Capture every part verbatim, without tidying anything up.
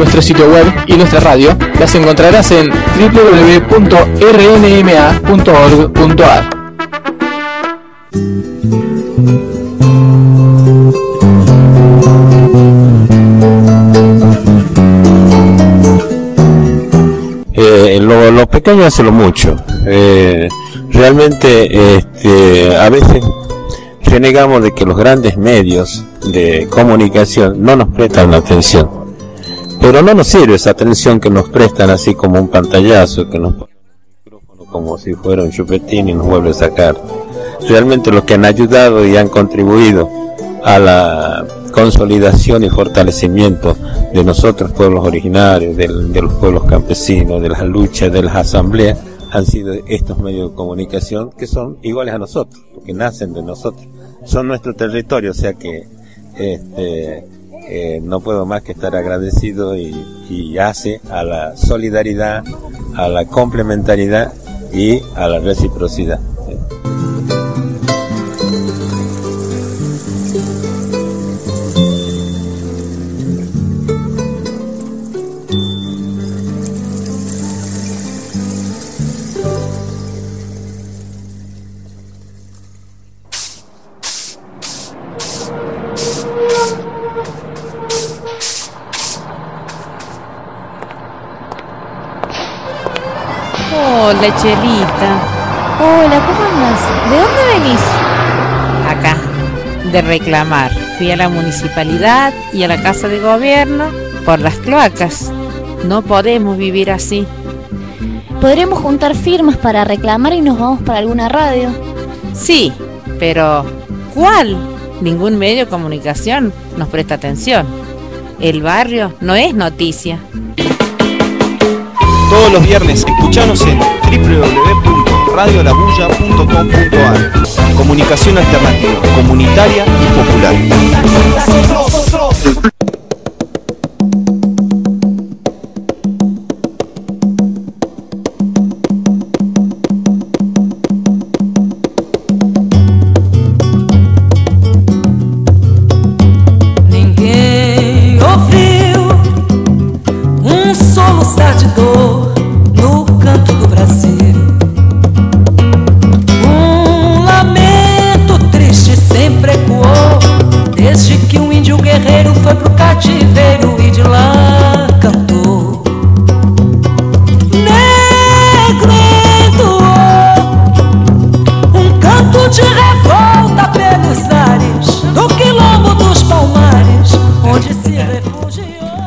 nuestro sitio web y nuestra radio las encontrarás en doble u doble u doble u punto r n m a punto org punto a r. Eh, lo, lo pequeño hace lo mucho. Eh, realmente este, a veces renegamos de que los grandes medios de comunicación no nos prestan atención, pero no nos sirve esa atención que nos prestan así como un pantallazo, que nos ponen el micrófono como si fuera un chupetín y nos vuelve a sacar. Realmente los que han ayudado y han contribuido a la consolidación y fortalecimiento de nosotros pueblos originarios, de, de los pueblos campesinos, de las luchas, de las asambleas, han sido estos medios de comunicación que son iguales a nosotros, porque nacen de nosotros, son nuestro territorio, o sea que este, eh, no puedo más que estar agradecido y, y hace a la solidaridad, a la complementariedad y a la reciprocidad. Hola, Chelita. Hola, ¿cómo andas? ¿De dónde venís? Acá, de reclamar. Fui a la municipalidad y a la casa de gobierno por las cloacas. No podemos vivir así. Podremos juntar firmas para reclamar y nos vamos para alguna radio. Sí, pero ¿cuál? Ningún medio de comunicación nos presta atención. El barrio no es noticia. Todos los viernes escuchanos en doble u doble u doble u punto radio la bulla punto com punto a r. Comunicación alternativa, comunitaria y popular. Ninguém ouviu um soluçar de dor no canto do Brasil. Um lamento triste sempre ecoou, desde que um índio guerreiro foi pro cativeiro e de lá cantou. Negro entoou um canto de revolta pelos ares do quilombo dos Palmares, onde se refugiou.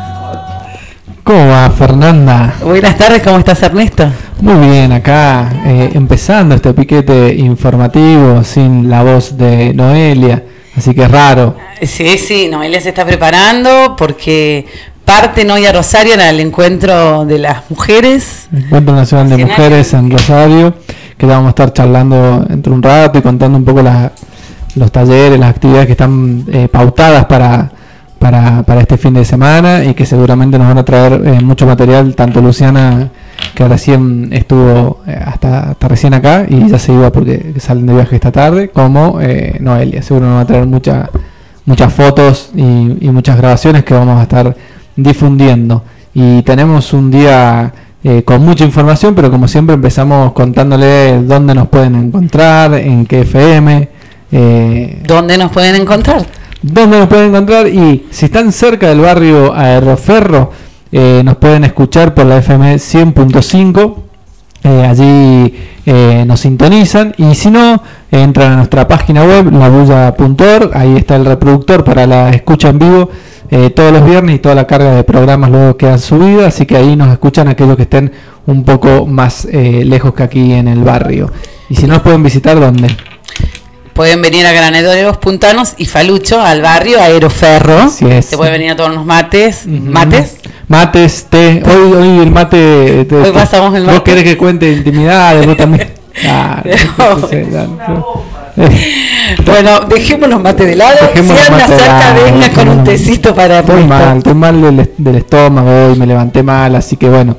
¿Cómo va, Fernanda? Buenas tardes, ¿cómo estás, Ernesto? Muy bien, acá eh, empezando este piquete informativo sin la voz de Noelia, así que es raro. Sí, sí, Noelia se está preparando porque parten hoy a Rosario al encuentro de las mujeres. Encuentro Nacional de Mujeres en Rosario, que vamos a estar charlando entre un rato y contando un poco la, los talleres, las actividades que están eh, pautadas para... Para, para este fin de semana y que seguramente nos van a traer eh, mucho material, tanto Luciana, que recién estuvo eh, hasta, hasta recién acá y ya se iba porque salen de viaje esta tarde, como eh, Noelia. Seguro nos va a traer mucha, muchas fotos y, y muchas grabaciones que vamos a estar difundiendo. Y tenemos un día eh, con mucha información, pero como siempre empezamos contándole dónde nos pueden encontrar, en qué F M. Eh, ¿Dónde nos pueden encontrar? ¿Dónde nos pueden encontrar? Y si están cerca del barrio Aeroferro, eh, nos pueden escuchar por la F M cien punto cinco. Eh, allí eh, nos sintonizan. Y si no, eh, entran a nuestra página web, la bulla punto org. Ahí está el reproductor para la escucha en vivo eh, todos los viernes y toda la carga de programas luego quedan subidos. Así que ahí nos escuchan aquellos que estén un poco más eh, lejos que aquí en el barrio. Y si no, nos pueden visitar, ¿dónde? Pueden venir a Graneros Puntanos y Falucho, al barrio Aeroferro. Así es. Se pueden venir a tomar unos mates. Uh-huh. ¿Mates? Mates, té. Hoy, hoy el mate. Te, hoy pasamos el mate. ¿Vos querés que cuente intimidades? Vos también. Ah, no, no sé, no, no. Bueno, dejemos los mates de lado. Dejemos si anda cerca, venga con un tecito para. Estoy mal, estoy mal del, del estómago. Hoy me levanté mal, así que bueno.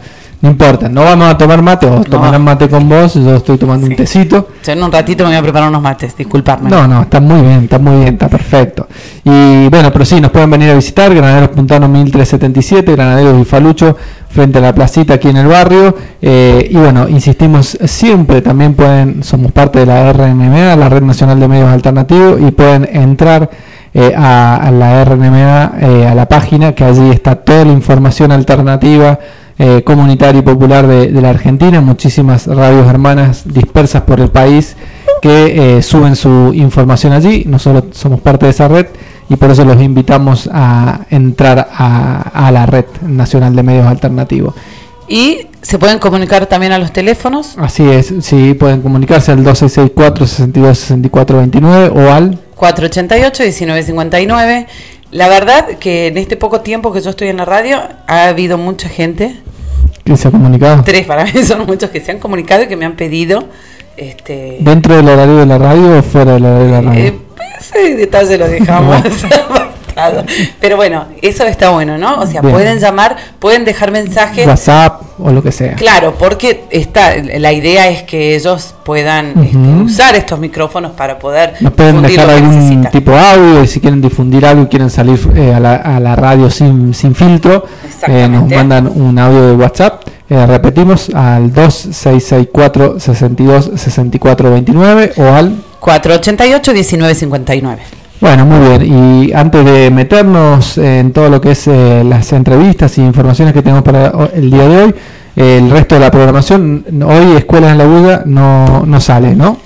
No importa, no vamos a tomar mate, o tomarán mate con vos, yo estoy tomando sí. un tecito. Yo en un ratito me voy a preparar unos mates, disculpadme. No, no, está muy bien, está muy bien, está perfecto. Y bueno, pero sí, nos pueden venir a visitar, Granaderos Puntano mil trescientos setenta y siete, Granaderos Bifalucho, frente a la placita aquí en el barrio. Eh, y bueno, insistimos siempre, también pueden, somos parte de la R N M A, la Red Nacional de Medios Alternativos, y pueden entrar eh, a, a la R N M A, eh, a la página, que allí está toda la información alternativa, Eh, comunitaria y popular de, de la Argentina, muchísimas radios hermanas dispersas por el país que eh, suben su información allí. Nosotros somos parte de esa red y por eso los invitamos a entrar a, a la Red Nacional de Medios Alternativos. Y se pueden comunicar también a los teléfonos. Así es, sí, pueden comunicarse al dos seis seis cuatro, seis dos seis cuatro dos nueve o al cuatro ocho ocho, uno nueve cinco nueve. La verdad que en este poco tiempo que yo estoy en la radio ha habido mucha gente que se ha comunicado. Tres, para mí son muchos que se han comunicado y que me han pedido. Este, ¿Dentro del horario de la radio o fuera del horario de la radio? Eh, ese detalle lo dejamos apartado. Pero bueno, eso está bueno, ¿no? O sea, bien, pueden llamar, pueden dejar mensajes. WhatsApp o lo que sea. Claro, porque está, la idea es que ellos puedan uh-huh. este, usar estos micrófonos para poder nos pueden dejar algún tipo de audio, y si quieren difundir algo y quieren salir eh, a, la, a la radio sin, sin filtro, eh, nos mandan un audio de WhatsApp. Eh, repetimos al dos seis seis cuatro, seis dos, seis cuatro dos nueve o al cuatro ocho ocho, uno nueve cinco nueve. Bueno, muy bien. Y antes de meternos en todo lo que es eh, las entrevistas y informaciones que tenemos para el día de hoy, eh, el resto de la programación, hoy Escuelas en la Bulla no, no sale, ¿no?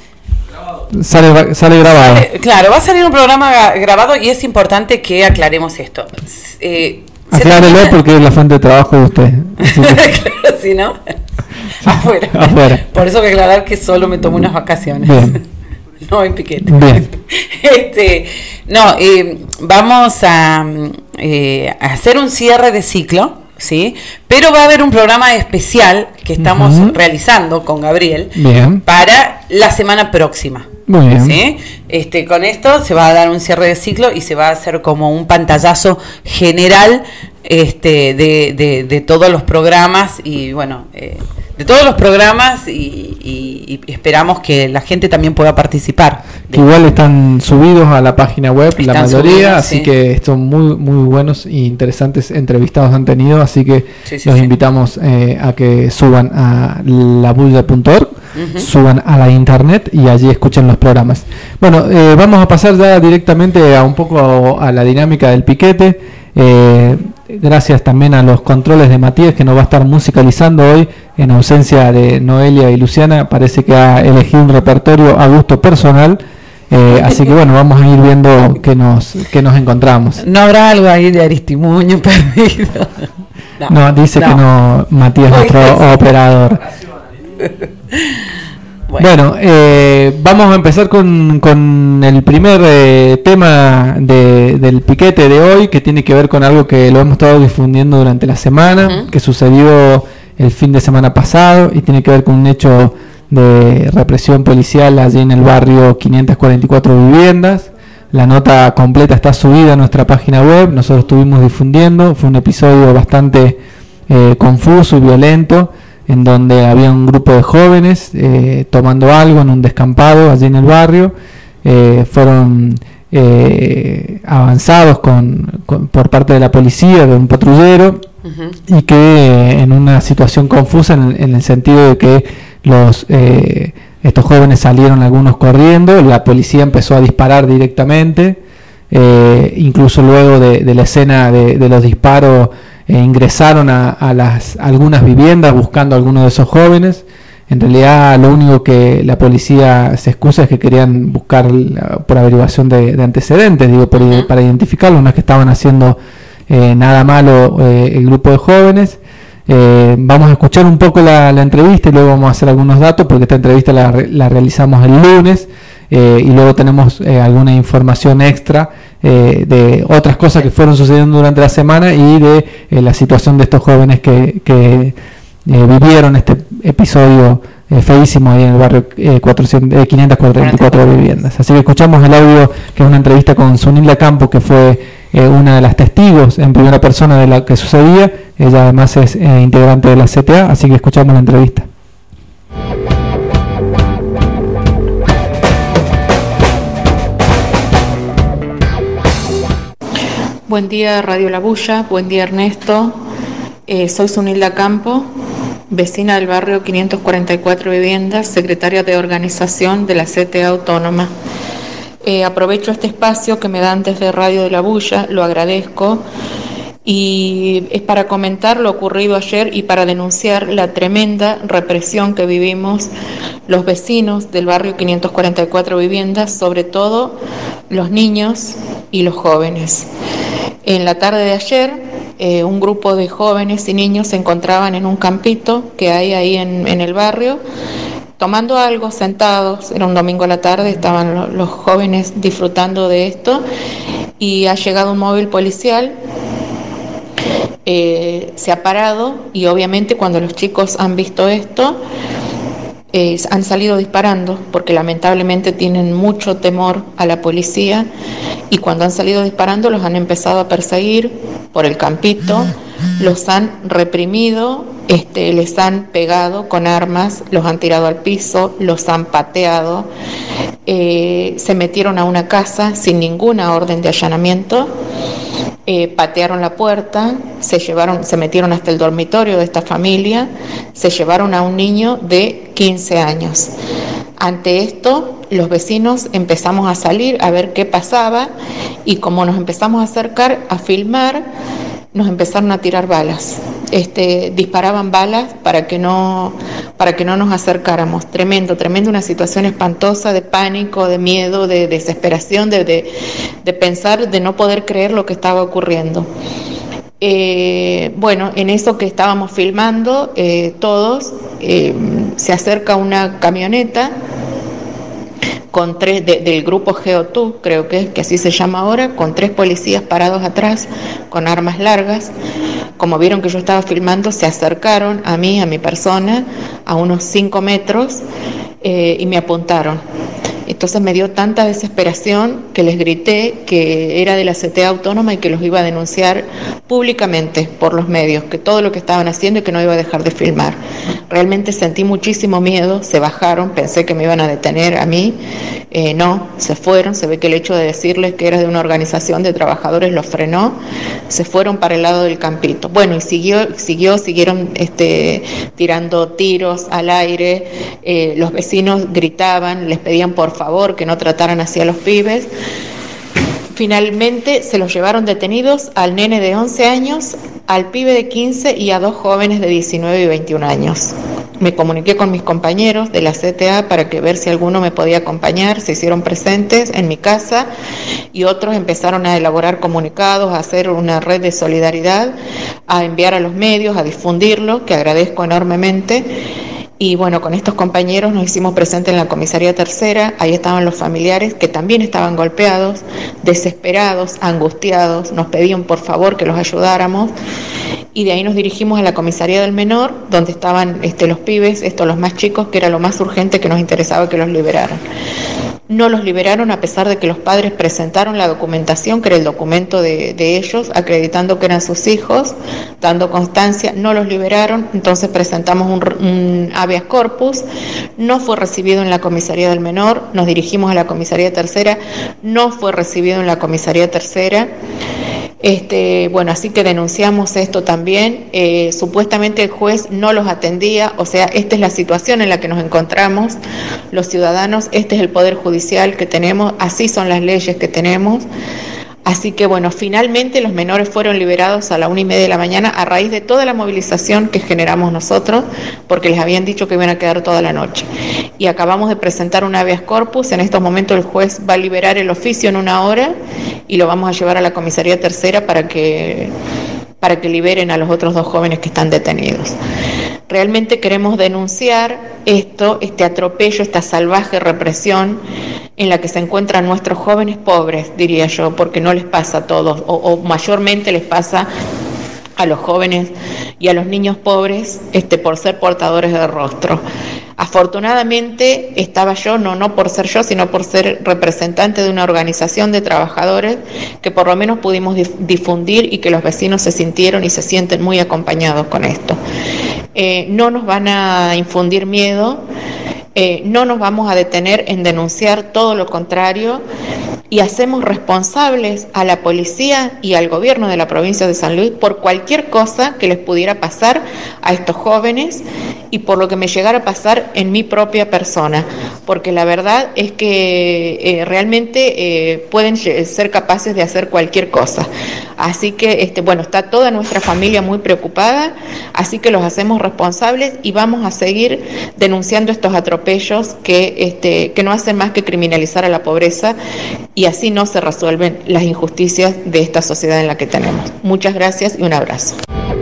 Sale, sale grabado. Sale, claro, va a salir un programa grabado y es importante que aclaremos esto. Eh, Aclárelo termina... porque es la fuente de trabajo de usted. Claro, si no, afuera. afuera. Por eso que aclarar que solo me tomo unas vacaciones. Bien. No en piquete. Bien. Este, no, eh, vamos a, eh, a hacer un cierre de ciclo, ¿sí? Pero va a haber un programa especial que estamos uh-huh. realizando con Gabriel. Bien. Para la semana próxima. Muy bien. ¿Sí? Este, con esto se va a dar un cierre de ciclo y se va a hacer como un pantallazo general este, de, de, de todos los programas y bueno, eh, de todos los programas y, y, y esperamos que la gente también pueda participar. Que igual están subidos a la página web, están la mayoría, subidos, así sí. que son muy muy buenos e interesantes entrevistados han tenido, así que sí, sí, los sí. invitamos eh, a que suban a labulla punto org, uh-huh. suban a la internet y allí escuchen los programas. Bueno, eh, vamos a pasar ya directamente a un poco a, a la dinámica del piquete. Eh, gracias también a los controles de Matías, que nos va a estar musicalizando hoy en ausencia de Noelia y Luciana. Parece que ha elegido un repertorio a gusto personal, eh, así que bueno, vamos a ir viendo qué nos, qué nos encontramos. ¿No habrá algo ahí de Aristimuño perdido? No, no dice no. que no, Matías, nuestro operador. Bueno, bueno eh, vamos a empezar con, con el primer eh, tema de, del piquete de hoy, que tiene que ver con algo que lo hemos estado difundiendo durante la semana, uh-huh. que sucedió el fin de semana pasado y tiene que ver con un hecho de represión policial allí en el barrio quinientas cuarenta y cuatro Viviendas. La nota completa está subida a nuestra página web, nosotros estuvimos difundiendo, fue un episodio bastante eh, confuso y violento, en donde había un grupo de jóvenes eh, tomando algo en un descampado allí en el barrio. Eh, fueron eh, avanzados con, con, por parte de la policía, de un patrullero, uh-huh. y que eh, en una situación confusa en, en el sentido de que los eh, estos jóvenes salieron algunos corriendo, la policía empezó a disparar directamente, eh, incluso luego de, de la escena de, de los disparos, Eh, ingresaron a, a las a algunas viviendas buscando a algunos de esos jóvenes. En realidad lo único que la policía se excusa es que querían buscar la, por averiguación de, de antecedentes, digo, por, uh-huh. para identificarlos, no es que estaban haciendo eh, nada malo eh, el grupo de jóvenes. Eh, vamos a escuchar un poco la, la entrevista y luego vamos a hacer algunos datos, porque esta entrevista la, la realizamos el lunes. Eh, y luego tenemos eh, alguna información extra eh, de otras cosas que fueron sucediendo durante la semana y de eh, la situación de estos jóvenes que, que eh, vivieron este episodio eh, feísimo ahí en el barrio eh, cuatrocientos, eh, quinientas cuarenta y cuatro Viviendas. Así que escuchamos el audio, que es una entrevista con Zunilda Campo, que fue eh, una de las testigos en primera persona de lo que sucedía. Ella además es eh, integrante de la C T A, así que escuchamos la entrevista. Buen día Radio La Bulla, buen día Ernesto, eh, soy Sunilda Campo, vecina del barrio quinientos cuarenta y cuatro Viviendas, secretaria de organización de la C T A Autónoma. Eh, aprovecho este espacio que me dan desde Radio de La Bulla, lo agradezco, y es para comentar lo ocurrido ayer y para denunciar la tremenda represión que vivimos los vecinos del barrio quinientos cuarenta y cuatro Viviendas, sobre todo los niños y los jóvenes. En la tarde de ayer, eh, un grupo de jóvenes y niños se encontraban en un campito que hay ahí en, en el barrio, tomando algo, sentados. Era un domingo a la tarde, estaban lo, los jóvenes disfrutando de esto, y ha llegado un móvil policial, eh, se ha parado, y obviamente cuando los chicos han visto esto, Eh, han salido disparando, porque lamentablemente tienen mucho temor a la policía, y cuando han salido disparando los han empezado a perseguir por el campito, los han reprimido, este, les han pegado con armas, los han tirado al piso, los han pateado, eh, se metieron a una casa sin ninguna orden de allanamiento. Eh, patearon la puerta, se llevaron, se metieron hasta el dormitorio de esta familia, se llevaron a un niño de quince años. Ante esto, los vecinos empezamos a salir a ver qué pasaba, y como nos empezamos a acercar a filmar, nos empezaron a tirar balas. Este, disparaban balas para que no para que no nos acercáramos. Tremendo, tremendo, una situación espantosa de pánico, de miedo, de desesperación, de, de, de pensar, de no poder creer lo que estaba ocurriendo. Eh, bueno, en eso que estábamos filmando, eh, todos, eh, se acerca una camioneta con tres de, del grupo Geotú, creo que es que así se llama ahora, con tres policías parados atrás con armas largas. Como vieron que yo estaba filmando, se acercaron a mí, a mi persona, a unos cinco metros, eh, y me apuntaron. Entonces me dio tanta desesperación que les grité que era de la C T A Autónoma y que los iba a denunciar públicamente por los medios, que todo lo que estaban haciendo y que no iba a dejar de filmar. Realmente sentí muchísimo miedo, se bajaron, pensé que me iban a detener a mí, eh, no, se fueron. Se ve que el hecho de decirles que era de una organización de trabajadores los frenó, se fueron para el lado del campito. Bueno, y siguió, siguió, siguieron este, tirando tiros al aire, eh, los vecinos gritaban, les pedían por favor que no trataran así a los pibes. Finalmente se los llevaron detenidos al nene de once años, al pibe de quince y a dos jóvenes de diecinueve y veintiún años. Me comuniqué con mis compañeros de la C T A para que ver si alguno me podía acompañar. Se hicieron presentes en mi casa y otros empezaron a elaborar comunicados, a hacer una red de solidaridad, a enviar a los medios, a difundirlo, que agradezco enormemente. Y bueno, con estos compañeros nos hicimos presentes en la comisaría tercera. Ahí estaban los familiares que también estaban golpeados, desesperados, angustiados. Nos pedían por favor que los ayudáramos. Y de ahí nos dirigimos a la comisaría del menor, donde estaban este, los pibes, estos los más chicos, que era lo más urgente que nos interesaba que los liberaran. No los liberaron a pesar de que los padres presentaron la documentación, que era el documento de, de ellos, acreditando que eran sus hijos, dando constancia. No los liberaron, entonces presentamos un, un habeas corpus. No fue recibido en la comisaría del menor, nos dirigimos a la comisaría tercera, no fue recibido en la comisaría tercera. Este, bueno, así que denunciamos esto también. Eh, supuestamente el juez no los atendía, o sea, esta es la situación en la que nos encontramos los ciudadanos, este es el poder judicial que tenemos, así son las leyes que tenemos. Así que bueno, finalmente los menores fueron liberados a la una y media de la mañana a raíz de toda la movilización que generamos nosotros, porque les habían dicho que iban a quedar toda la noche. Y acabamos de presentar un habeas corpus. En estos momentos el juez va a liberar el oficio en una hora y lo vamos a llevar a la comisaría tercera para que, para que liberen a los otros dos jóvenes que están detenidos. Realmente queremos denunciar esto, este atropello, esta salvaje represión en la que se encuentran nuestros jóvenes pobres, diría yo, porque no les pasa a todos, o, o mayormente les pasa a los jóvenes y a los niños pobres este, por ser portadores de rostro. Afortunadamente estaba yo, no, no por ser yo, sino por ser representante de una organización de trabajadores, que por lo menos pudimos dif- difundir y que los vecinos se sintieron y se sienten muy acompañados con esto. Eh, no nos van a infundir miedo, eh, no nos vamos a detener en denunciar, todo lo contrario, y hacemos responsables a la policía y al gobierno de la provincia de San Luis por cualquier cosa que les pudiera pasar a estos jóvenes y por lo que me llegara a pasar en mi propia persona, porque la verdad es que eh, realmente eh, pueden ser capaces de hacer cualquier cosa. Así que, este, bueno, está toda nuestra familia muy preocupada, así que los hacemos responsables y vamos a seguir denunciando estos atropellos que, este, que no hacen más que criminalizar a la pobreza, y así no se resuelven las injusticias de esta sociedad en la que tenemos. Muchas gracias y un abrazo.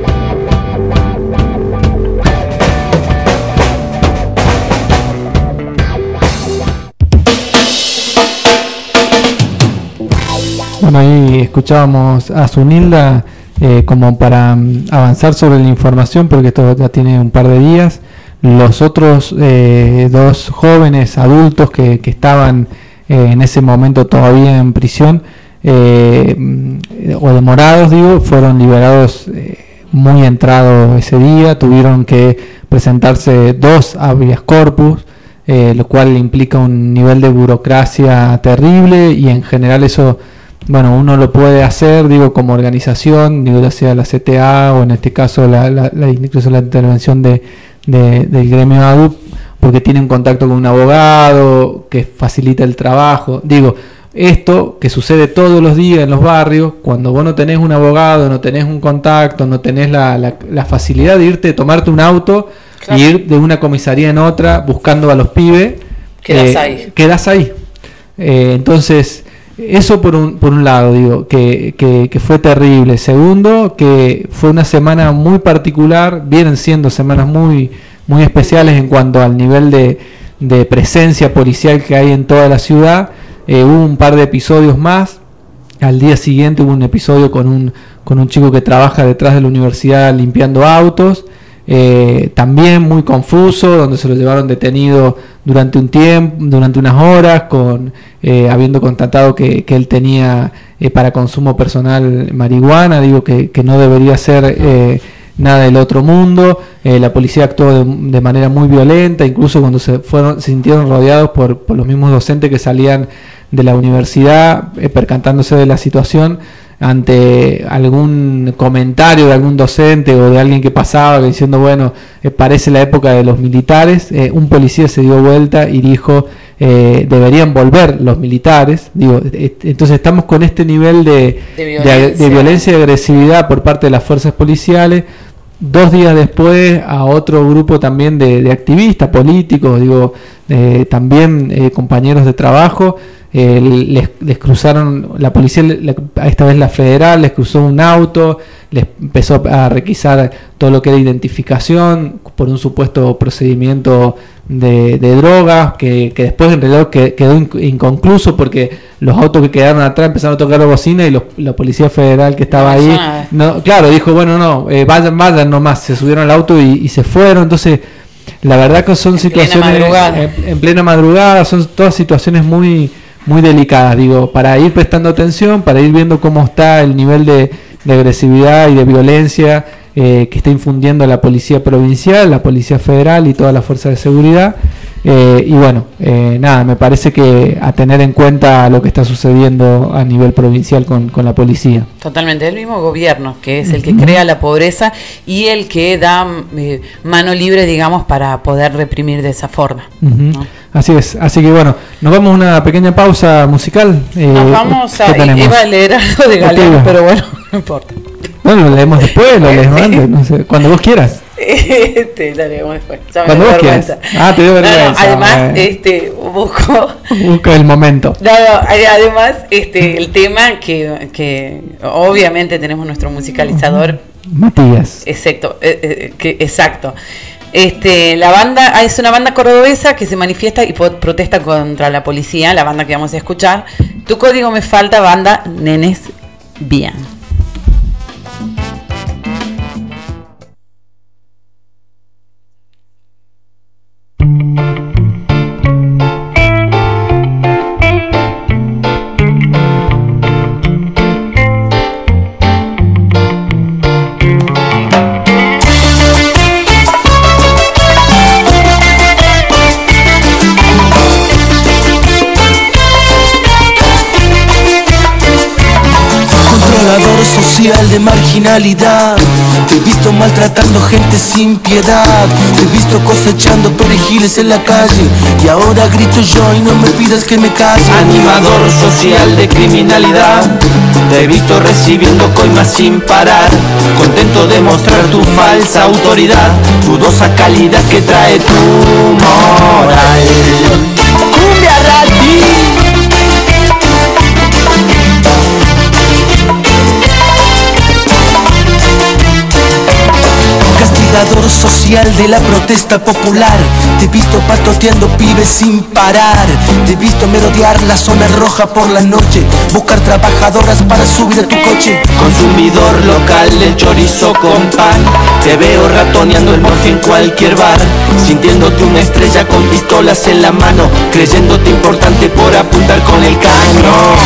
Bueno, ahí escuchábamos a Zunilda eh, como para um, avanzar sobre la información, porque esto ya tiene un par de días. Los otros eh, dos jóvenes adultos que, que estaban eh, en ese momento todavía en prisión eh, o demorados, digo, fueron liberados eh, muy entrado ese día. Tuvieron que presentarse dos habeas corpus, eh, lo cual implica un nivel de burocracia terrible, y en general eso, bueno, uno lo puede hacer, digo, como organización, digo, ya sea la C T A o en este caso la, la, la incluso la intervención de, de, del gremio A D U P, porque tiene un contacto con un abogado que facilita el trabajo. Digo, esto que sucede todos los días en los barrios, cuando vos no tenés un abogado, no tenés un contacto, no tenés la, la, la facilidad de irte, tomarte un auto, claro, y ir de una comisaría en otra buscando a los pibes, quedás eh, ahí. Quedás ahí. Eh, entonces, eso por un, por un lado, digo, que, que, que fue terrible. Segundo, que fue una semana muy particular, vienen siendo semanas muy, muy especiales en cuanto al nivel de, de presencia policial que hay en toda la ciudad. Eh, hubo un par de episodios más. Al día siguiente hubo un episodio con un, con un chico que trabaja detrás de la universidad limpiando autos. Eh, también muy confuso, donde se lo llevaron detenido durante un tiempo, durante unas horas, con eh, habiendo constatado que, que él tenía eh, para consumo personal marihuana. Digo que, que no debería ser eh, nada del otro mundo. Eh, la policía actuó de, de manera muy violenta, incluso cuando se fueron, se sintieron rodeados por, por los mismos docentes que salían de la universidad, eh, percatándose de la situación. Ante algún comentario de algún docente o de alguien que pasaba diciendo, bueno, eh, parece la época de los militares, eh, un policía se dio vuelta y dijo, eh, deberían volver los militares. Digo, eh, entonces estamos con este nivel de, de, violencia. De, de violencia y agresividad por parte de las fuerzas policiales. Dos días después, a otro grupo también de, de activistas políticos, digo, eh, también eh, compañeros de trabajo, eh, les, les cruzaron, la policía, le, esta vez la federal, les cruzó un auto, les empezó a requisar todo lo que era identificación por un supuesto procedimiento de, de drogas, que, que después en realidad quedó inconcluso, porque los autos que quedaron atrás empezaron a tocar la bocina y los, la policía federal que estaba ahí, no, claro, dijo, bueno, no, eh, vayan, vayan nomás, se subieron al auto y, y se fueron. Entonces, la verdad que son en situaciones plena en, en plena madrugada, son todas situaciones muy muy delicadas, digo, para ir prestando atención, para ir viendo cómo está el nivel de, de agresividad y de violencia eh, que está infundiendo la policía provincial, la policía federal y todas las fuerzas de seguridad. Eh, y bueno, eh, nada, me parece que a tener en cuenta lo que está sucediendo a nivel provincial con, con la policía. Totalmente, el mismo gobierno que es el que crea la pobreza y el que da eh, mano libre, digamos, para poder reprimir de esa forma, uh-huh. ¿no? Así es, así que bueno, nos vamos a una pequeña pausa musical. Eh, nos vamos a, iba a leer algo de Galeano, pero bueno, no importa. Bueno, lo leemos después, lo leemos antes, no sé, cuando vos quieras. Este, lo leemos después. Ya cuando vos quieras. Ah, te dio vergüenza. No, no, además, eh. este, busco... Busco el momento. No, no, además, este, el tema que, que obviamente tenemos nuestro musicalizador. Matías. Exacto, eh, eh, que, exacto. Este, la banda es una banda cordobesa que se manifiesta y protesta contra la policía, la banda que vamos a escuchar. Tu código me falta, banda Nenes Bien. marginalidad. Te he visto maltratando gente sin piedad. Te he visto cosechando perejiles en la calle. Y ahora grito yo y no me pidas que me calle. Animador social de criminalidad. Te he visto recibiendo coimas sin parar. Contento de mostrar tu falsa autoridad. Dudosa calidad que trae tu moral. Cumbia Rati. Castigador social de la protesta popular. Te he visto patoteando pibes sin parar. Te he visto merodear la zona roja por la noche. Buscar trabajadoras para subir a tu coche. Consumidor local del chorizo con pan. Te veo ratoneando el morfe en cualquier bar. Sintiéndote una estrella con pistolas en la mano. Creyéndote importante por apuntar con el cañón.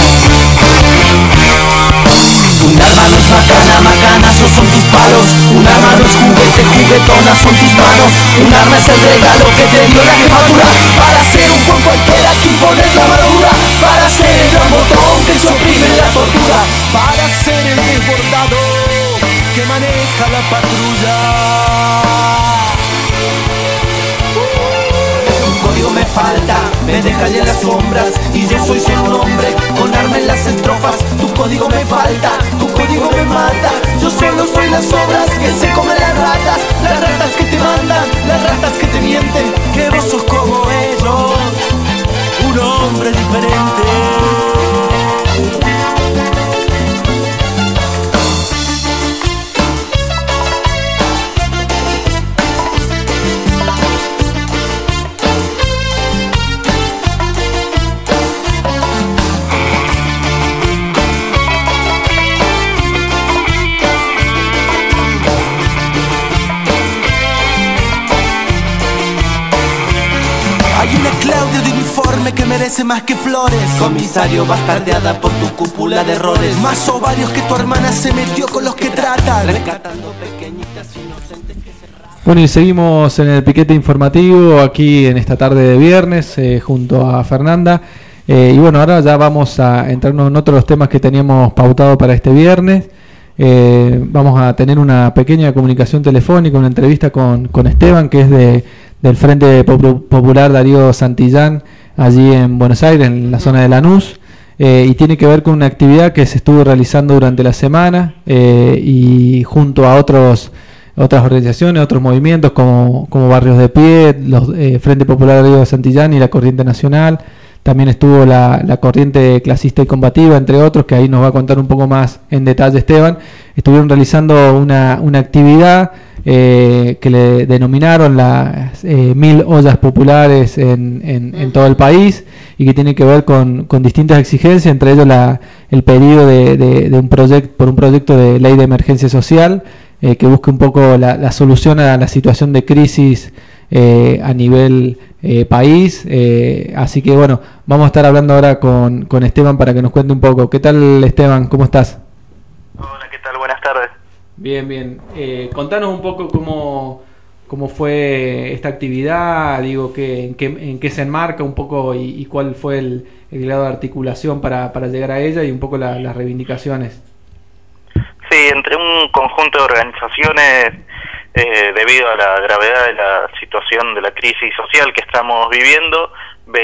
Un arma no es macana, macanazos son tus palos. Un arma no es juguete, juguetonas son tus manos. Un arma es el regalo que te dio la jefatura. Para ser un buen cualquiera que impones la armadura. Para ser el gran botón que se oprime la tortura. Para ser el desbordado que maneja la patrulla. Código me falta, me deja ya en las sombras. Y yo soy solo un hombre con arma en las estrofas. Tu código me falta, tu código me mata. Yo solo soy las obras que se comen las ratas. Las ratas que te mandan, las ratas que te mienten. Que vos sos como ellos, un hombre diferente. Hay una Claudia de uniforme que merece más que flores. Comisario bastardeada por tu cúpula de errores. Más ovarios que tu hermana se metió con los que tratan. Rescatando pequeñitas inocentes que se rasgan. Bueno, y seguimos en el piquete informativo aquí en esta tarde de viernes eh, junto a Fernanda. Eh, y bueno, ahora ya vamos a entrarnos en otros temas que teníamos pautado para este viernes. Eh, vamos a tener una pequeña comunicación telefónica, una entrevista con, con Esteban, que es de, del Frente Popular Darío Santillán, allí en Buenos Aires, en la zona de Lanús, eh, y tiene que ver con una actividad que se estuvo realizando durante la semana eh, y junto a otros otras organizaciones, otros movimientos como, como Barrios de Pie, los eh, Frente Popular Darío Santillán y la Corriente Nacional. También estuvo la, la corriente clasista y combativa, entre otros, que ahí nos va a contar un poco más en detalle Esteban. Estuvieron realizando una, una actividad eh, que le denominaron las eh, mil ollas populares en, en, en todo el país y que tiene que ver con, con distintas exigencias, entre ellos la, el pedido de, de, de un proyecto por un proyecto de ley de emergencia social eh, que busque un poco la, la solución a la situación de crisis eh, a nivel Eh, país, eh, así que bueno, vamos a estar hablando ahora con, con Esteban para que nos cuente un poco. ¿Qué tal, Esteban? ¿Cómo estás? Hola, ¿qué tal? Buenas tardes. Bien, bien. Eh, contanos un poco cómo, cómo fue esta actividad, digo, que, en, qué, en qué se enmarca un poco y, y cuál fue el, el grado de articulación para, para llegar a ella y un poco la, las reivindicaciones. Sí, entre un conjunto de organizaciones. Eh, debido a la gravedad de la situación de la crisis social que estamos viviendo,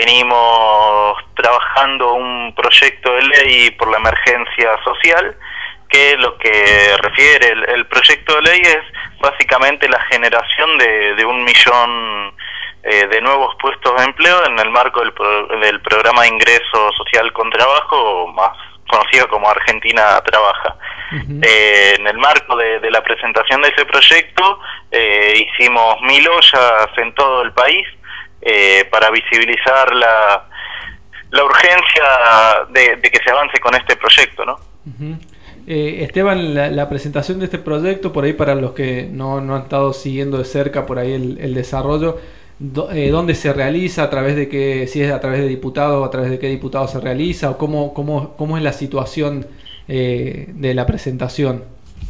venimos trabajando un proyecto de ley por la emergencia social, que lo que refiere el, el proyecto de ley es básicamente la generación de, de un millón eh, de nuevos puestos de empleo en el marco del, pro, del programa de ingreso social con trabajo, más conocido como Argentina Trabaja. Uh-huh. Eh, en el marco de, de la presentación de ese proyecto eh, hicimos mil ollas en todo el país eh, para visibilizar la, la urgencia de, de que se avance con este proyecto, ¿no? Uh-huh. eh, Esteban, la, la presentación de este proyecto, por ahí para los que no, no han estado siguiendo de cerca por ahí el, el desarrollo, do, eh, ¿dónde se realiza? ¿A través de qué? Si es a través de diputados, ¿a través de qué diputados se realiza? ¿O cómo, cómo, cómo es la situación Eh, de la presentación?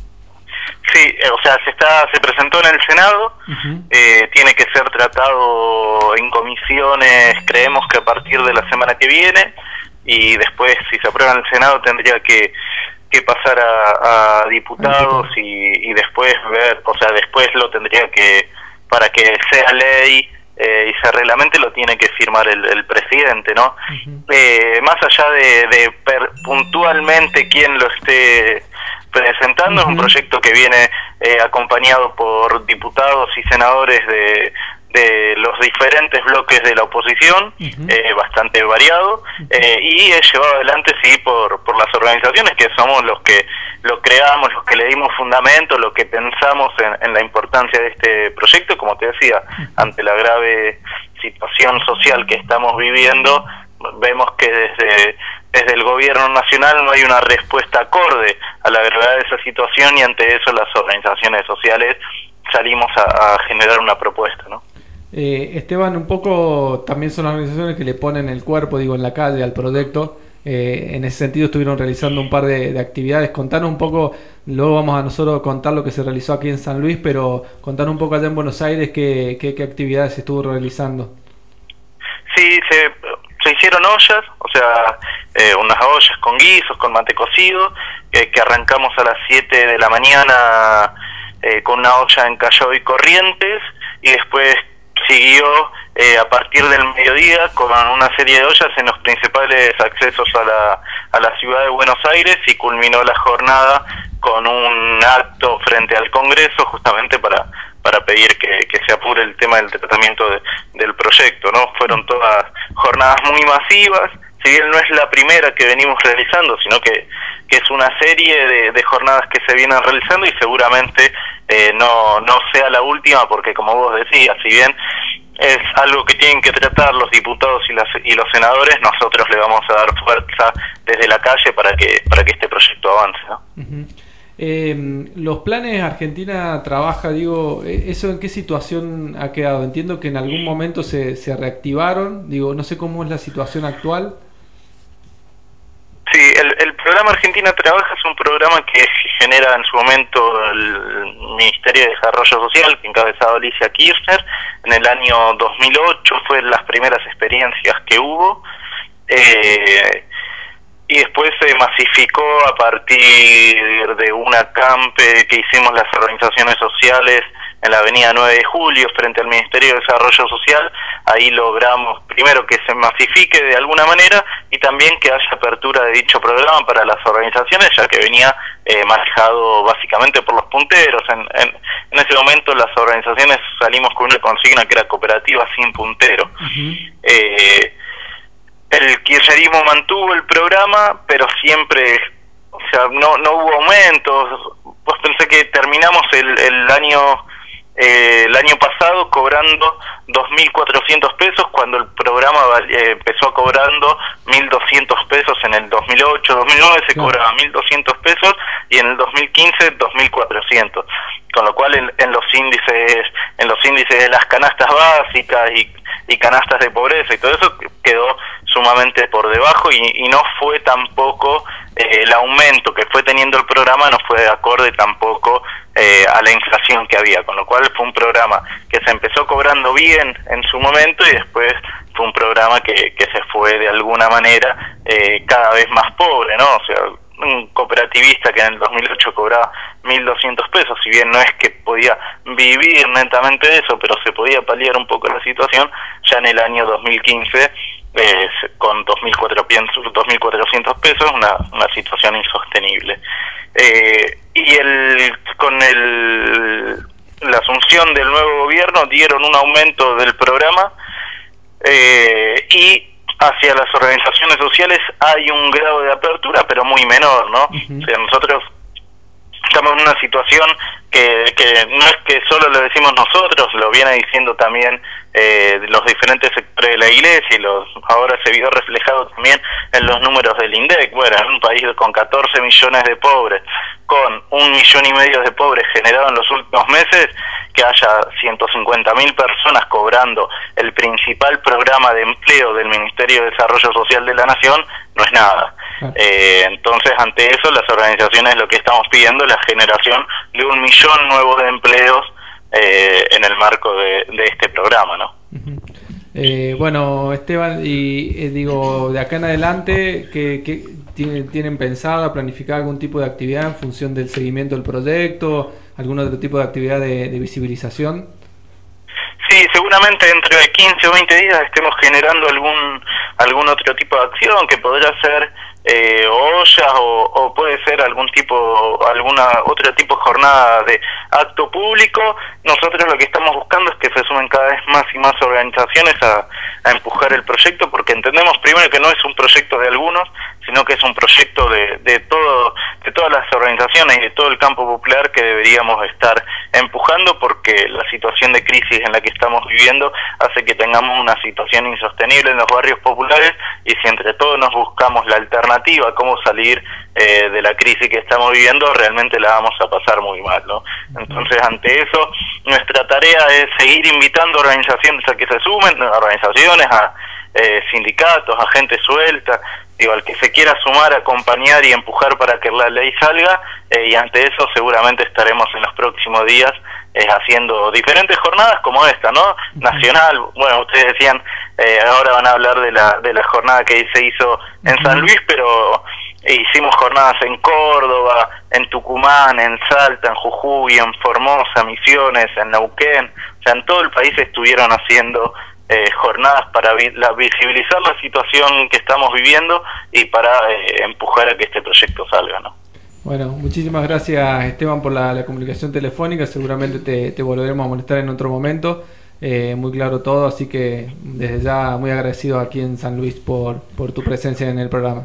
Sí, eh, o sea, se está se presentó en el Senado, uh-huh. eh, tiene que ser tratado en comisiones, creemos que a partir de la semana que viene, y después, si se aprueba en el Senado, tendría que que pasar a, a diputados y, y después ver, o sea, después lo tendría que, para que sea ley eh, y se reglamente, lo tiene que firmar el, el presidente, ¿no? Uh-huh. eh, más allá de, de per, puntualmente quién lo esté presentando, uh-huh. es un proyecto que viene eh, acompañado por diputados y senadores de de los diferentes bloques de la oposición, uh-huh. eh, bastante variado, eh, y es llevado adelante sí por por las organizaciones que somos los que lo creamos, los que le dimos fundamento, lo que pensamos en, en la importancia de este proyecto. Como te decía, uh-huh. ante la grave situación social que estamos viviendo, vemos que desde desde el gobierno nacional no hay una respuesta acorde a la gravedad de esa situación, y ante eso las organizaciones sociales salimos a, a generar una propuesta, ¿no? Eh, Esteban, un poco también son las organizaciones que le ponen el cuerpo, digo, en la calle al proyecto. Eh, en ese sentido estuvieron realizando un par de, de actividades. Contanos un poco, luego vamos a nosotros contar lo que se realizó aquí en San Luis, pero contanos un poco allá en Buenos Aires qué, qué, qué actividades se estuvo realizando. Sí, se, se hicieron ollas, o sea, eh, unas ollas con guisos, con mate cocido, eh, que arrancamos a las siete de la mañana eh, con una olla en Callao y Corrientes, y después siguió eh, a partir del mediodía con una serie de ollas en los principales accesos a la, a la ciudad de Buenos Aires, y culminó la jornada con un acto frente al Congreso, justamente para para pedir que, que se apure el tema del tratamiento de, del proyecto, ¿no? Fueron todas jornadas muy masivas, si bien no es la primera que venimos realizando, sino que, que es una serie de, de jornadas que se vienen realizando, y seguramente eh, no, no sea la última, porque como vos decías, si bien es algo que tienen que tratar los diputados y, las, y los senadores, nosotros le vamos a dar fuerza desde la calle para que, para que este proyecto avance, ¿no? Uh-huh. Eh, los planes Argentina Trabaja, digo, ¿eso en qué situación ha quedado? Entiendo que en algún momento se, se reactivaron, digo, no sé cómo es la situación actual. Sí, el, el programa Argentina Trabaja es un programa que genera en su momento el Ministerio de Desarrollo Social, que encabezaba Alicia Kirchner. En el año dos mil ocho fue las primeras experiencias que hubo, eh, y después se masificó a partir de una acampe que hicimos las organizaciones sociales en la avenida nueve de julio frente al Ministerio de Desarrollo Social. Ahí logramos primero que se masifique de alguna manera, y también que haya apertura de dicho programa para las organizaciones, ya que venía eh, manejado básicamente por los punteros. En, en, en ese momento las organizaciones salimos con una consigna que era cooperativa sin puntero. Uh-huh. eh, el kirchnerismo mantuvo el programa, pero siempre, o sea, no, no hubo aumentos. Pues pensé que terminamos el, el año eh, el año pasado cobrando dos mil cuatrocientos pesos, cuando el programa eh, empezó cobrando mil doscientos pesos en el dos mil ocho, dos mil nueve se claro. cobraba mil doscientos pesos, y en el dos mil quince dos mil cuatrocientos, con lo cual en, en los índices en los índices de las canastas básicas y, y canastas de pobreza y todo eso quedó sumamente por debajo, y, y no fue tampoco eh, el aumento que fue teniendo el programa, no fue acorde tampoco eh, a la inflación que había, con lo cual fue un programa que se empezó cobrando bien en su momento, y después fue un programa que, que se fue de alguna manera eh, cada vez más pobre, ¿no? O sea, un cooperativista que en el dos mil ocho cobraba mil doscientos pesos, si bien no es que podía vivir netamente de eso, pero se podía paliar un poco la situación, ya en el año dos mil quince eh, con dos mil cuatrocientos pesos, una, una situación insostenible. Eh, y el con el la asunción del nuevo gobierno dieron un aumento del programa, eh, y hacia las organizaciones sociales hay un grado de apertura, pero muy menor, ¿no? Uh-huh. O sea, nosotros estamos en una situación que, que no es que solo lo decimos nosotros, lo viene diciendo también eh, los diferentes sectores de la iglesia, y los, ahora se vio reflejado también en los números del INDEC. Bueno, en un país con catorce millones de pobres, con un millón y medio de pobres generados en los últimos meses, que haya ciento cincuenta mil personas cobrando el principal programa de empleo del Ministerio de Desarrollo Social de la Nación, no es nada. Eh, entonces, ante eso, las organizaciones lo que estamos pidiendo es la generación de un millón nuevo de empleos eh, en el marco de, de este programa, ¿no? Uh-huh. eh, bueno, Esteban, y eh, digo, de acá en adelante, que, que ¿tienen, ¿tienen pensada, planificada algún tipo de actividad en función del seguimiento del proyecto? ¿Algún otro tipo de actividad de, de visibilización? Sí, seguramente dentro de quince o veinte días estemos generando algún algún otro tipo de acción que podrá ser eh, ollas o, o puede ser algún tipo, alguna otro tipo de jornada de acto público. Nosotros lo que estamos buscando es que se sumen cada vez más y más organizaciones a, a empujar el proyecto, porque entendemos primero que no es un proyecto de algunos, sino que es un proyecto de, de todo, de todas las organizaciones y de todo el campo popular que deberíamos estar empujando, porque la situación de crisis en la que estamos viviendo hace que tengamos una situación insostenible en los barrios populares, y si entre todos nos buscamos la alternativa, cómo salir eh, de la crisis que estamos viviendo, realmente la vamos a pasar muy mal, ¿no? Entonces, ante eso, nuestra tarea es seguir invitando organizaciones a que se sumen, organizaciones, a eh, sindicatos, a gente suelta, digo, al que se quiera sumar, acompañar y empujar para que la ley salga, eh, y ante eso seguramente estaremos en los próximos días eh, haciendo diferentes jornadas como esta, ¿no? Nacional, bueno, ustedes decían, eh, ahora van a hablar de la de la jornada que se hizo en San Luis, pero hicimos jornadas en Córdoba, en Tucumán, en Salta, en Jujuy, en Formosa, Misiones, en Neuquén, o sea, en todo el país estuvieron haciendo Eh, jornadas para vi la, visibilizar la situación que estamos viviendo y para eh, empujar a que este proyecto salga, ¿no? Bueno, muchísimas gracias, Esteban, por la, la comunicación telefónica. Seguramente te, te volveremos a molestar en otro momento. Eh, muy claro todo, así que desde ya muy agradecido aquí en San Luis por, por tu presencia en el programa.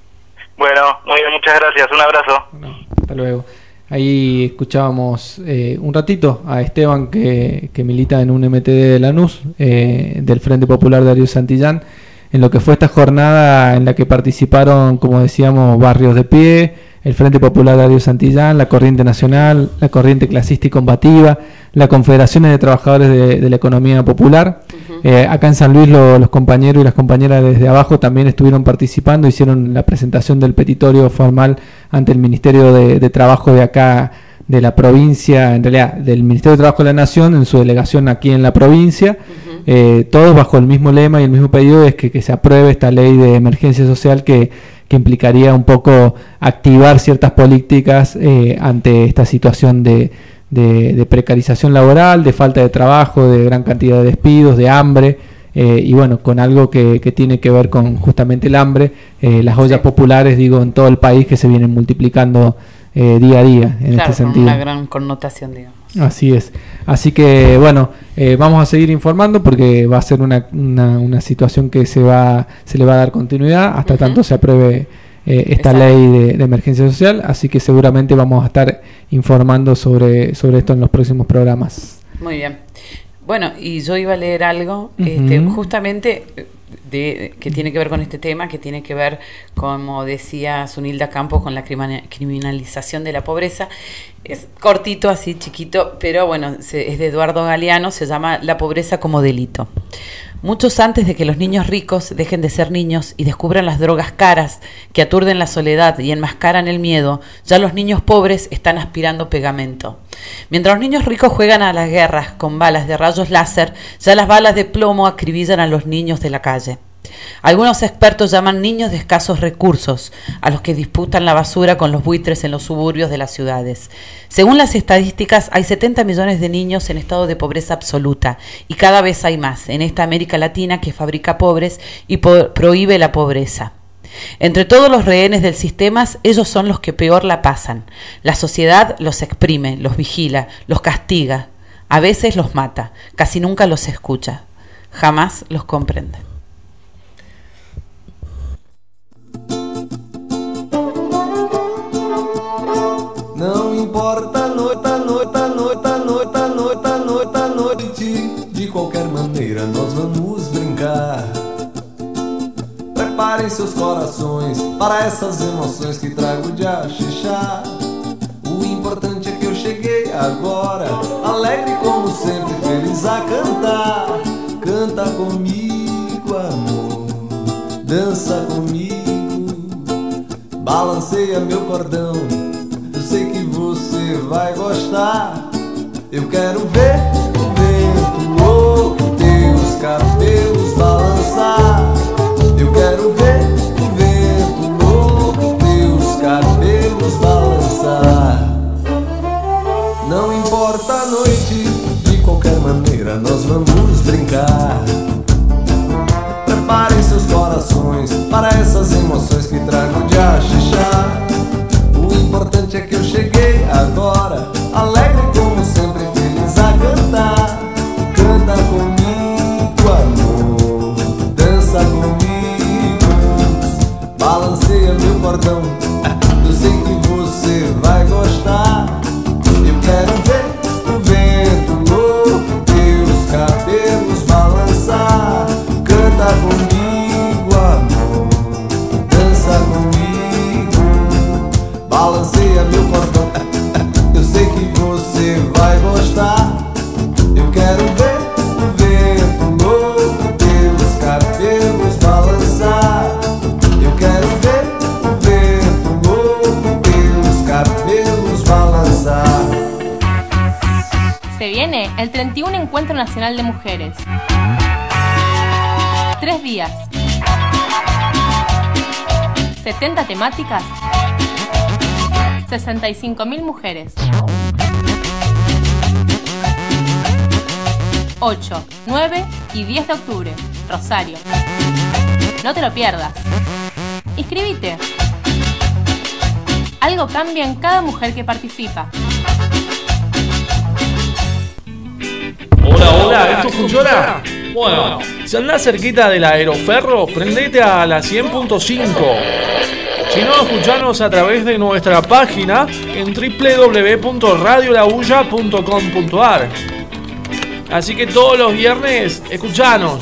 Bueno, muy bien, muchas gracias, un abrazo. Bueno, hasta luego. Ahí escuchábamos eh, un ratito a Esteban, que, que milita en un M T D de Lanús, eh, del Frente Popular Darío Santillán, en lo que fue esta jornada en la que participaron, como decíamos, Barrios de Pie, el Frente Popular Darío Santillán, la Corriente Nacional, la Corriente Clasista y Combativa, la Confederación de Trabajadores de, de la Economía Popular. Uh-huh. eh, acá en San Luis lo, los compañeros y las compañeras desde abajo también estuvieron participando, hicieron la presentación del petitorio formal ante el Ministerio de, de Trabajo de acá, de la provincia, en realidad del Ministerio de Trabajo de la Nación, en su delegación aquí en la provincia. Uh-huh. eh, todos bajo el mismo lema y el mismo pedido, es que, que se apruebe esta ley de emergencia social que, que implicaría un poco activar ciertas políticas eh, ante esta situación de De, de precarización laboral, de falta de trabajo, de gran cantidad de despidos, de hambre, eh, y bueno, con algo que, que tiene que ver con justamente el hambre, eh, las ollas populares, digo, en todo el país, que se vienen multiplicando eh, día a día en claro, este sentido. Con una gran connotación, digamos. Así es. Así que bueno, eh, vamos a seguir informando, porque va a ser una, una, una situación que se va se le va a dar continuidad hasta uh-huh. tanto se apruebe Eh, esta Exacto. ley de, de emergencia social, así que seguramente vamos a estar informando sobre, sobre esto en los próximos programas. Muy bien. Bueno, y yo iba a leer algo uh-huh. este, justamente de, que tiene que ver con este tema, que tiene que ver, como decía Zunilda Campos, con la criminalización de la pobreza. Es cortito, así chiquito, pero bueno, se, es de Eduardo Galeano, se llama La pobreza como delito. Muchos antes de que los niños ricos dejen de ser niños y descubran las drogas caras que aturden la soledad y enmascaran el miedo, ya los niños pobres están aspirando pegamento. Mientras los niños ricos juegan a las guerras con balas de rayos láser, ya las balas de plomo acribillan a los niños de la calle. Algunos expertos llaman niños de escasos recursos a los que disputan la basura con los buitres en los suburbios de las ciudades. Según las estadísticas, hay setenta millones de niños en estado de pobreza absoluta, y cada vez hay más en esta América Latina que fabrica pobres y po- prohíbe la pobreza. Entre todos los rehenes del sistema, ellos son los que peor la pasan. La sociedad los exprime, los vigila, los castiga, a veces los mata, casi nunca los escucha, jamás los comprende. Não importa a noite, a noite, a noite, a noite, a noite, a noite, a noite. De qualquer maneira nós vamos brincar. Preparem seus corações para essas emoções que trago de axixá. O importante é que eu cheguei agora, alegre como sempre, feliz a cantar. Canta comigo, amor, dança comigo, balanceia meu cordão. Eu sei que você vai gostar. Eu quero ver o vento louco, teus cabelos balançar. Eu quero ver o vento louco, el treinta y uno Encuentro Nacional de Mujeres. Tres días. setenta temáticas. sesenta y cinco mil mujeres. ocho, nueve y diez de octubre, Rosario. No te lo pierdas. Inscribite. Algo cambia en cada mujer que participa. Hola, hola, ¿esto funciona? Bueno, si andás cerquita del aeroferro, prendete a la cien punto cinco. Si no, escuchanos a través de nuestra página en doble u doble u doble u punto radio la bulla punto com punto a r. Así que todos los viernes, escuchanos.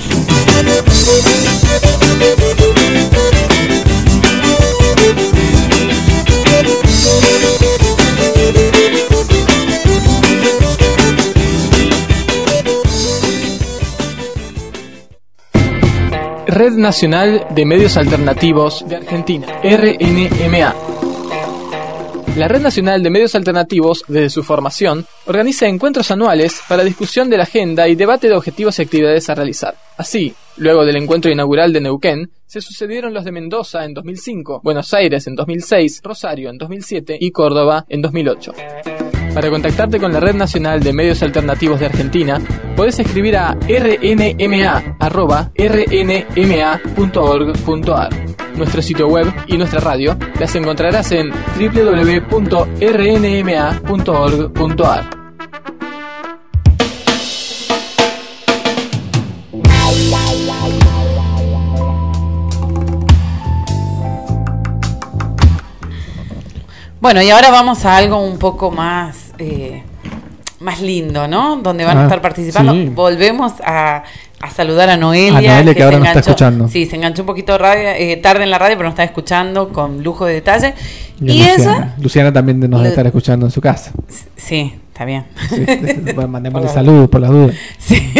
Red Nacional de Medios Alternativos de Argentina, R N M A. La Red Nacional de Medios Alternativos, desde su formación, organiza encuentros anuales para discusión de la agenda y debate de objetivos y actividades a realizar. Así, luego del encuentro inaugural de Neuquén, se sucedieron los de Mendoza en dos mil cinco, Buenos Aires en dos mil seis, Rosario en dos mil siete y Córdoba en dos mil ocho. Para contactarte con la Red Nacional de Medios Alternativos de Argentina, podés escribir a r n m a arroba r n m a punto org punto a r. Nuestro sitio web y nuestra radio las encontrarás en doble u doble u doble u punto r n m a punto org punto a r. Bueno, y ahora vamos a algo un poco más eh, más lindo, ¿no? Donde van ah, a estar participando. Sí. Volvemos a, a saludar a Noelia. A Noelia que, que ahora nos está escuchando. Sí, se enganchó un poquito radio, eh, tarde en la radio, pero nos está escuchando con lujo de detalle. Y, y Luciana. ella... Luciana también nos debe estar escuchando en su casa. Sí, está bien. Sí, bueno, mandémosle saludos por las dudas. Sí,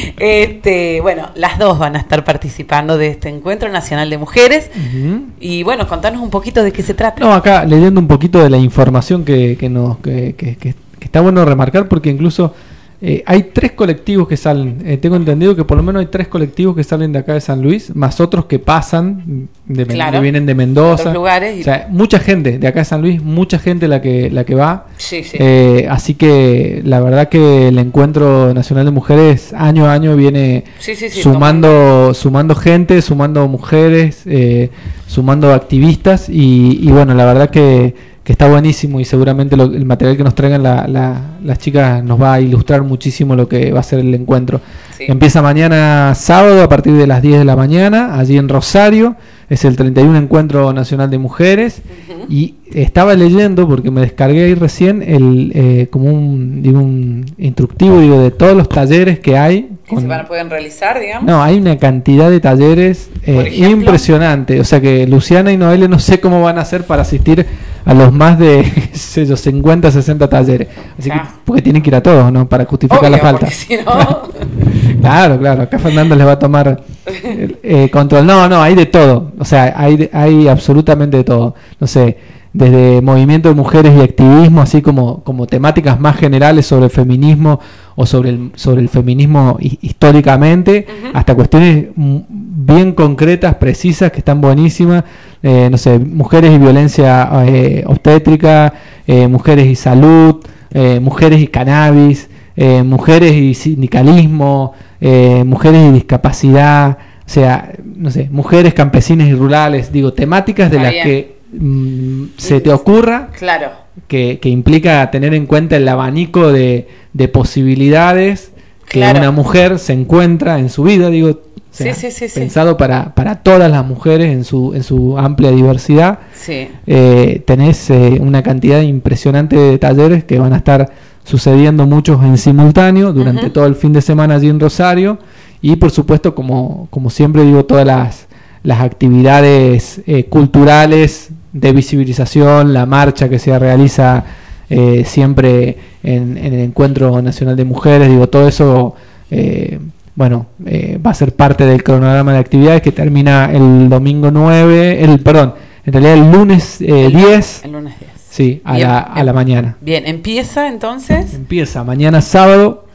este, bueno, las dos van a estar participando de este Encuentro Nacional de Mujeres. Uh-huh. Y bueno, contanos un poquito de qué se trata. No, acá leyendo un poquito de la información que, que, nos, que, que, que, que está bueno remarcar, porque incluso eh, hay tres colectivos que salen. Eh, tengo entendido que por lo menos hay tres colectivos que salen de acá de San Luis, más otros que pasan, de, claro, que vienen de Mendoza. Otros lugares y... O sea, mucha gente de acá de San Luis, mucha gente la que la que va. Sí, sí. Eh, así que la verdad que el Encuentro Nacional de Mujeres año a año viene sí, sí, sí, sumando tomando. sumando gente, sumando mujeres, eh, sumando activistas y, y bueno, la verdad que que está buenísimo y seguramente lo, el material que nos traigan la, la, las chicas nos va a ilustrar muchísimo lo que va a ser el encuentro. Sí. Empieza mañana sábado a partir de las diez de la mañana, allí en Rosario, es el treinta y uno Encuentro Nacional de Mujeres. Uh-huh. Y estaba leyendo, porque me descargué ahí recién, el eh, como un, digo, un instructivo digo de todos los talleres que hay. ¿Que con, se van a poder realizar, digamos? No, hay una cantidad de talleres eh, impresionante. O sea que Luciana y Noelia no sé cómo van a hacer para asistir a los más de sé yo, cincuenta, sesenta talleres. Así ah. que, porque tienen que ir a todos, ¿no? Para justificar obvio, la falta. Si no... Claro, claro. Acá Fernando les va a tomar eh, control. No, no, hay de todo. O sea, hay, hay absolutamente de todo. No sé, desde movimiento de mujeres y activismo, así como, como temáticas más generales sobre el feminismo o sobre el, sobre el feminismo históricamente, uh-huh, hasta cuestiones bien concretas, precisas, que están buenísimas. Eh, no sé, mujeres y violencia eh, obstétrica, eh, mujeres y salud, eh, mujeres y cannabis, eh, mujeres y sindicalismo, eh, mujeres y discapacidad, o sea, no sé, mujeres campesinas y rurales, digo, temáticas de las que mm, se te ocurra, claro, que, que implica tener en cuenta el abanico de, de posibilidades que claro, una mujer se encuentra en su vida, digo, o sea, sí, sí, sí, pensado sí. para, para todas las mujeres en su, en su amplia diversidad. Sí. Eh, tenés eh, una cantidad impresionante de talleres que van a estar sucediendo muchos en simultáneo durante uh-huh, todo el fin de semana allí en Rosario y por supuesto como, como siempre digo todas las, las actividades eh, culturales de visibilización, la marcha que se realiza eh, siempre en, en el Encuentro Nacional de Mujeres, digo todo eso eh, bueno, eh, va a ser parte del cronograma de actividades que termina el domingo nueve, el perdón, en realidad el lunes eh, el, diez. El lunes diez. Sí, a, bien, la, a la mañana. Bien, ¿empieza entonces? Empieza mañana sábado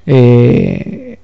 Eh,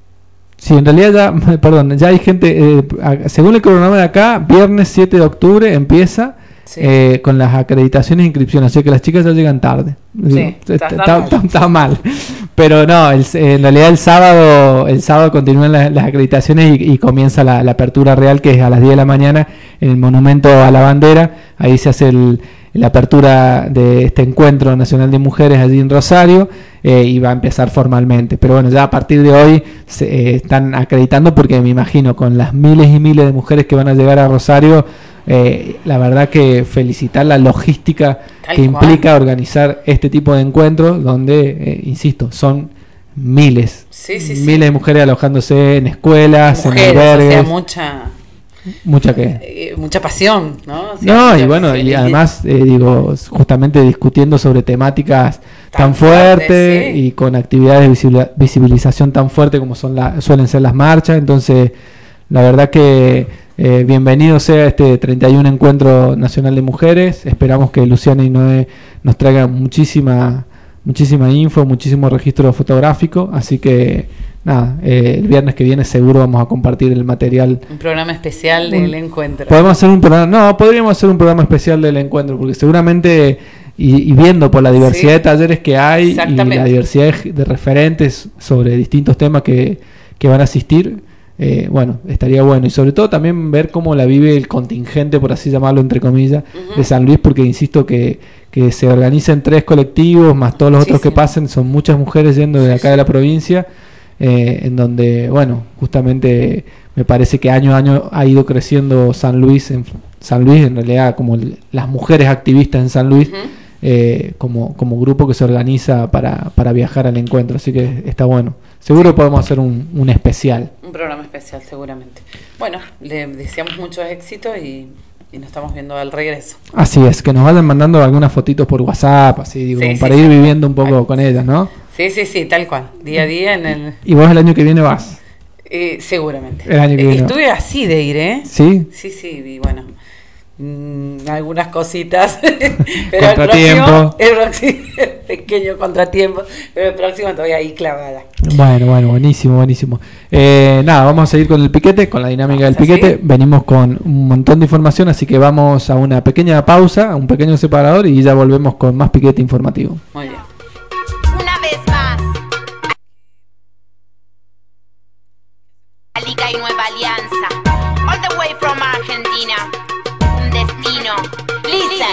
sí, en realidad ya, perdón, ya hay gente, eh, según el cronograma de acá, viernes siete de octubre empieza sí. eh, con las acreditaciones e inscripciones, así que las chicas ya llegan tarde. Sí, está, está, está, está mal. Pero no, el, en realidad el sábado el sábado continúan las, las acreditaciones y, y comienza la, la apertura real, que es a las diez de la mañana en el Monumento a la Bandera. Ahí se hace el, la apertura de este Encuentro Nacional de Mujeres allí en Rosario, eh, y va a empezar formalmente. Pero bueno, ya a partir de hoy se eh, están acreditando, porque me imagino con las miles y miles de mujeres que van a llegar a Rosario, eh, la verdad que felicitar la logística Tal que cual. implica organizar este tipo de encuentros, donde, eh, insisto, son miles, sí, sí, miles sí. de mujeres alojándose en escuelas, mujeres, en albergues. O sea, mucha... Mucha qué eh, mucha pasión, ¿no? O sea, no, y bueno, pasión. y además, eh, digo, justamente discutiendo sobre temáticas tan, tan fuertes fuerte, sí. y con actividades de visibilización tan fuerte como son la, suelen ser las marchas. Entonces, la verdad que eh, bienvenido sea este treinta y uno Encuentro Nacional de Mujeres. Esperamos que Luciana y Noé nos traigan muchísima, muchísima info, muchísimo registro fotográfico. Así que nada, eh, el viernes que viene seguro vamos a compartir el material. Un programa especial del un, encuentro. Podemos hacer un programa, no, podríamos hacer un programa especial del encuentro, porque seguramente, y, y viendo por la diversidad sí, de talleres que hay y la diversidad de, de referentes sobre distintos temas que, que van a asistir, eh, bueno, estaría bueno. Y sobre todo también ver cómo la vive el contingente, por así llamarlo entre comillas, uh-huh. de San Luis, porque insisto que, que se organizan tres colectivos, más todos los sí, otros sí. que pasen, son muchas mujeres yendo de acá de la provincia. Eh, en donde, bueno, justamente me parece que año a año ha ido creciendo San Luis, en San Luis en realidad como el, las mujeres activistas en San Luis, uh-huh. eh, como, como grupo que se organiza para, para viajar al encuentro, así que está bueno. Seguro sí. podemos hacer un, un especial. Un programa especial, seguramente. Bueno, le deseamos mucho éxito y, y nos estamos viendo al regreso. Así es, que nos vayan mandando algunas fotitos por WhatsApp, así digo, sí, para sí, ir sí. viviendo un poco Ay, con ellas, ¿no? Sí, sí, sí, tal cual, día a día en el... ¿Y vos el año que viene vas? Eh, seguramente. El año que viene. Estuve así de ir, ¿eh? ¿Sí? Sí, sí, y bueno, mmm, algunas cositas, pero contratiempo. el próximo, el próximo, pequeño contratiempo, pero el próximo estoy ahí clavada. Bueno, bueno, buenísimo, buenísimo. Eh, nada, vamos a seguir con el piquete, con la dinámica del piquete. Seguir? Venimos con un montón de información, así que vamos a una pequeña pausa, a un pequeño separador y ya volvemos con más piquete informativo. Muy bien. Liga y Nueva Alianza, all the way from Argentina, un destino, Lisa.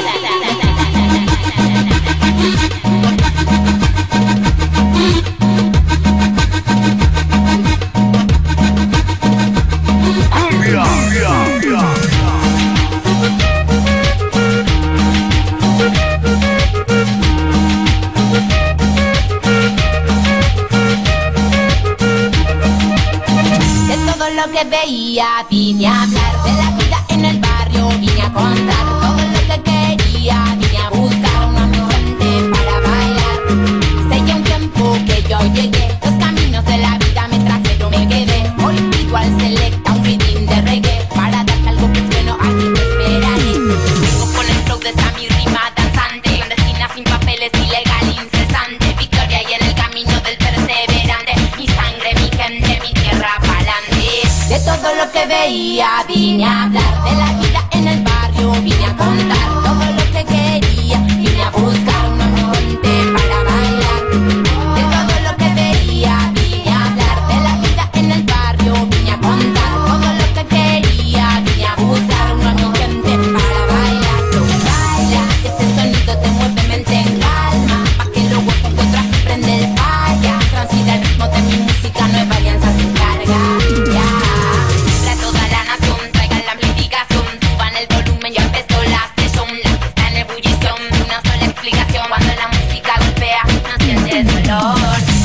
Lo que veía, vine a hablar de la vida en el barrio, vine a contar todo lo que quería, vine a buscar una gente para bailar. Hace ya un tiempo que yo llegué, los caminos de la vida me trajeron, me quedé. Hoy pido al selecta un rhythm de reggae, para darte algo que es bueno, aquí te esperaré. Vengo con el flow de esta mi rima danzante, clandestina sin papeles, ilegal, incesante. Victoria y en el camino del perseverante, mi sangre, mi gente, mi tierra pa'lante. De todo lo que veía, vine a hablar de la vida en el barrio, vine a contar todo lo que quería, vine a buscar una gente para bailar. De todo lo que veía, vine a hablar de la vida en el barrio, vine a contar todo lo que quería, vine a buscar una gente para bailar. So, baila, que este sonido te mueve mente en calma, pa' que luego te encuentras y prende el falla. Transita el ritmo de mi música, Nueva Alianza se encarga. Yeah. Cuando la música golpea, no sientes dolor.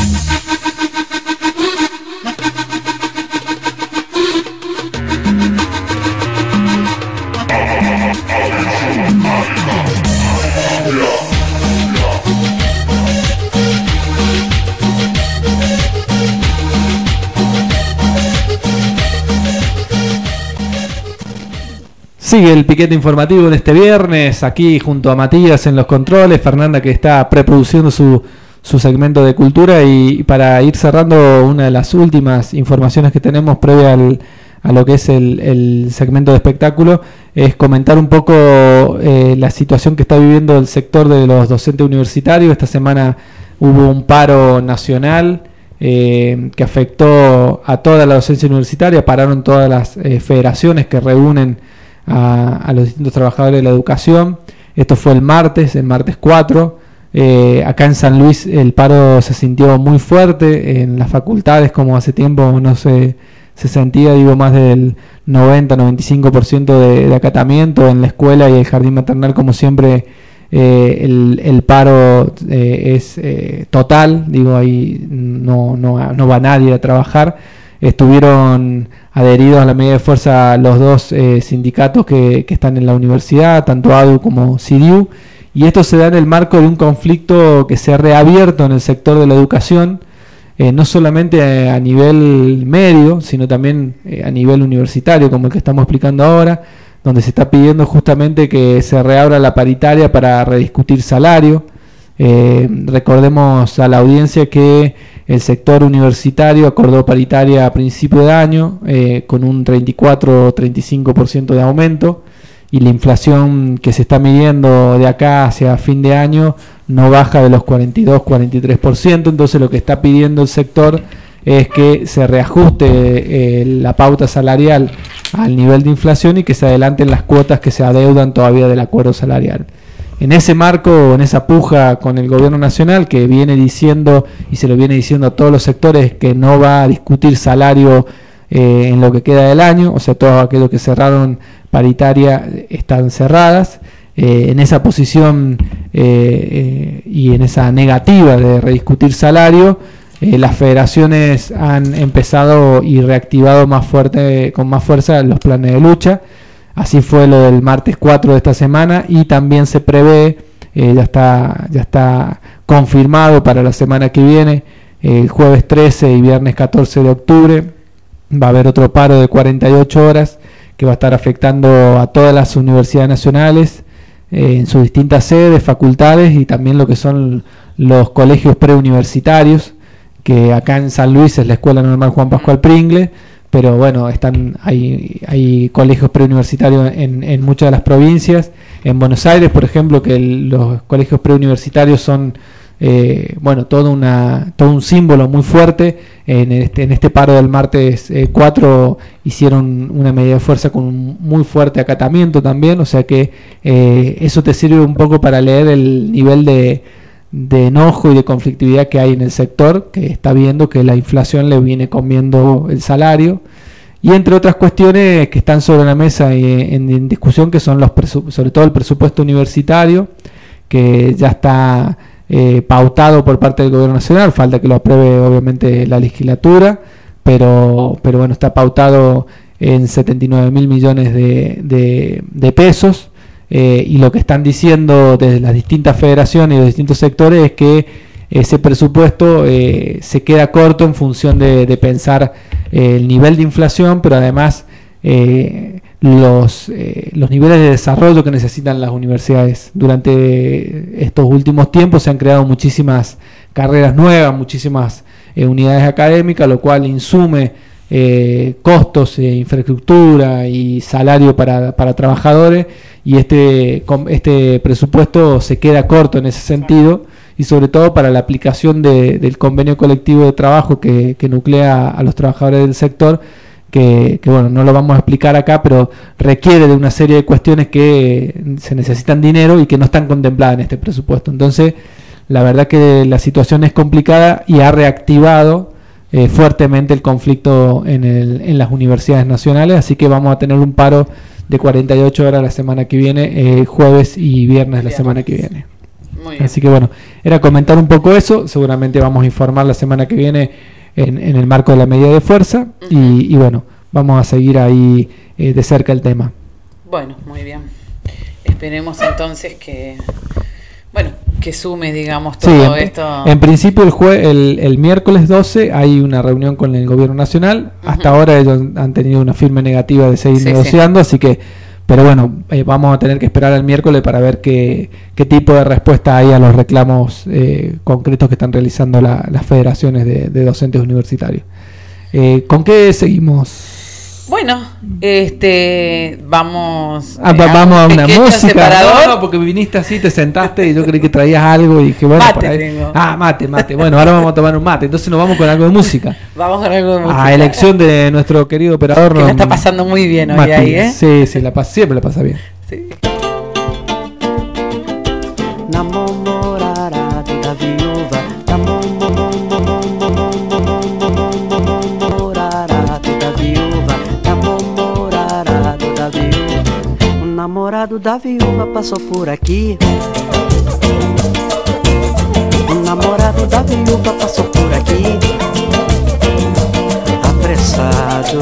Sigue el piquete informativo de este viernes, aquí junto a Matías en los controles, Fernanda que está preproduciendo su, su segmento de cultura. Y, y para ir cerrando, una de las últimas informaciones que tenemos previa al, a lo que es el, el segmento de espectáculo es comentar un poco eh, la situación que está viviendo el sector de los docentes universitarios. Esta semana hubo un paro nacional eh, que afectó a toda la docencia universitaria, pararon todas las eh, federaciones que reúnen a, a los distintos trabajadores de la educación. Esto fue el martes, el martes cuatro. Eh, acá en San Luis el paro se sintió muy fuerte, en las facultades como hace tiempo no se, se sentía, digo, más del noventa a noventa y cinco por ciento de, de acatamiento. En la escuela y el jardín maternal, como siempre, eh, el, el paro eh, es eh, total, digo, ahí no, no, no va nadie a trabajar. Estuvieron adheridos a la medida de fuerza los dos eh, sindicatos que, que están en la universidad, tanto A D U como C I D U, y esto se da en el marco de un conflicto que se ha reabierto en el sector de la educación, eh, no solamente a nivel medio, sino también eh, a nivel universitario, como el que estamos explicando ahora, donde se está pidiendo justamente que se reabra la paritaria para rediscutir salario. Eh, recordemos a la audiencia que el sector universitario acordó paritaria a principio de año eh, con un treinta y cuatro a treinta y cinco por ciento de aumento, y la inflación que se está midiendo de acá hacia fin de año no baja de los cuarenta y dos a cuarenta y tres por ciento. Entonces lo que está pidiendo el sector es que se reajuste eh, la pauta salarial al nivel de inflación y que se adelanten las cuotas que se adeudan todavía del acuerdo salarial. En ese marco, en esa puja con el gobierno nacional, que viene diciendo, y se lo viene diciendo a todos los sectores, que no va a discutir salario eh, en lo que queda del año, o sea, todos aquellos que cerraron paritaria están cerradas, eh, en esa posición eh, eh, y en esa negativa de rediscutir salario, eh, las federaciones han empezado y reactivado más fuerte, con más fuerza los planes de lucha. Así fue lo del martes cuatro de esta semana, y también se prevé, eh, ya está ya está confirmado para la semana que viene, eh, el jueves trece y viernes catorce de octubre, va a haber otro paro de cuarenta y ocho horas que va a estar afectando a todas las universidades nacionales eh, en sus distintas sedes, facultades, y también lo que son los colegios preuniversitarios, que acá en San Luis es la Escuela Normal Juan Pascual Pringle, pero bueno, están hay, hay colegios preuniversitarios en, en muchas de las provincias. En Buenos Aires, por ejemplo, que el, los colegios preuniversitarios son eh, bueno, todo, una, todo un símbolo muy fuerte. En este, en este paro del martes eh, cuatro hicieron una medida de fuerza con un muy fuerte acatamiento también, o sea que eh, eso te sirve un poco para leer el nivel de de enojo y de conflictividad que hay en el sector, que está viendo que la inflación le viene comiendo el salario, y entre otras cuestiones que están sobre la mesa y en, en discusión, que son los sobre todo el presupuesto universitario, que ya está eh, pautado por parte del gobierno nacional, falta que lo apruebe obviamente la legislatura, pero pero bueno, está pautado en setenta y nueve mil millones de, de, de pesos. Eh, y lo que están diciendo desde las distintas federaciones y los distintos sectores es que ese presupuesto eh, se queda corto en función de, de pensar eh, el nivel de inflación, pero además eh, los, eh, los niveles de desarrollo que necesitan las universidades. Durante estos últimos tiempos se han creado muchísimas carreras nuevas, muchísimas eh, unidades académicas, lo cual insume eh, costos, eh, infraestructura y salario para, para trabajadores, y este, este presupuesto se queda corto en ese sentido, y sobre todo para la aplicación de, del convenio colectivo de trabajo que, que nuclea a los trabajadores del sector, que, que bueno, no lo vamos a explicar acá, pero requiere de una serie de cuestiones que se necesitan dinero y que no están contempladas en este presupuesto. Entonces, la verdad que la situación es complicada y ha reactivado eh, fuertemente el conflicto en, el, en las universidades nacionales, así que vamos a tener un paro de cuarenta y ocho horas la semana que viene, eh, jueves y viernes la semana que viene. Muy bien. Así que bueno, era comentar un poco eso, seguramente vamos a informar la semana que viene en, en el marco de la medida de fuerza, uh-huh. y, y bueno, vamos a seguir ahí eh, de cerca el tema. Bueno, muy bien. Esperemos entonces que, bueno, que sume, digamos, todo sí, esto. En principio el, jue el, el miércoles doce hay una reunión con el gobierno nacional. Uh-huh. Hasta ahora ellos han tenido una firme negativa de seguir sí, negociando, sí. así que pero bueno, eh, vamos a tener que esperar el miércoles para ver qué, qué tipo de respuesta hay a los reclamos eh, concretos que están realizando la, las federaciones de, de docentes universitarios. Eh, ¿Con qué seguimos? Bueno, este, vamos, ah, eh, vamos a, un una música. Separador. No, no, porque viniste así, te sentaste y yo creí que traías algo y dije, bueno, mate por ahí. tengo. Ah, mate, mate. Bueno, ahora vamos a tomar un mate. Entonces nos vamos con algo de música. Vamos con algo de música. A elección de nuestro querido operador. Que no, la está pasando muy bien hoy Matías. ahí, ¿eh? Sí, sí, la pasa, siempre la pasa bien. Sí. Namorado da viúva, namorado da viúva, namorado da viúva. O namorado da viúva passou por aqui. O namorado da viúva passou por aqui. Apressado,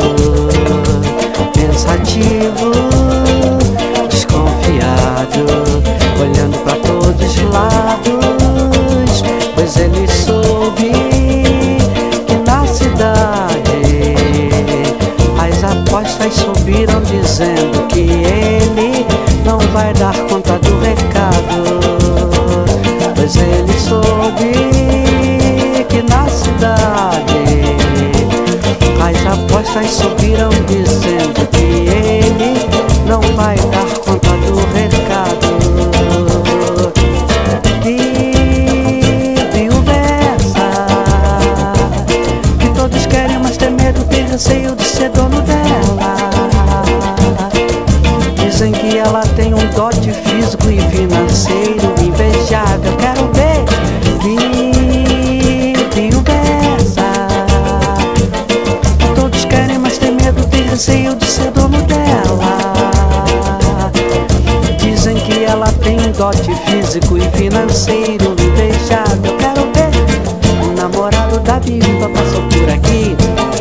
pensativo, desconfiado, olhando pra todos os lados, pois ele soube que na cidade as apostas subiram dizendo que ele não vai dar conta do recado, pois ele soube que na cidade as apostas subiram dizendo que ele não vai dar conta do recado. Receio de ser dono dela. Dizem que ela tem um dote físico e financeiro invejável. Quero ver viúva. Todos querem, mas tem medo, tem receio de ser dono dela. Dizem que ela tem um dote físico e financeiro invejável. Quero ver o namorado da viúva passou por aqui.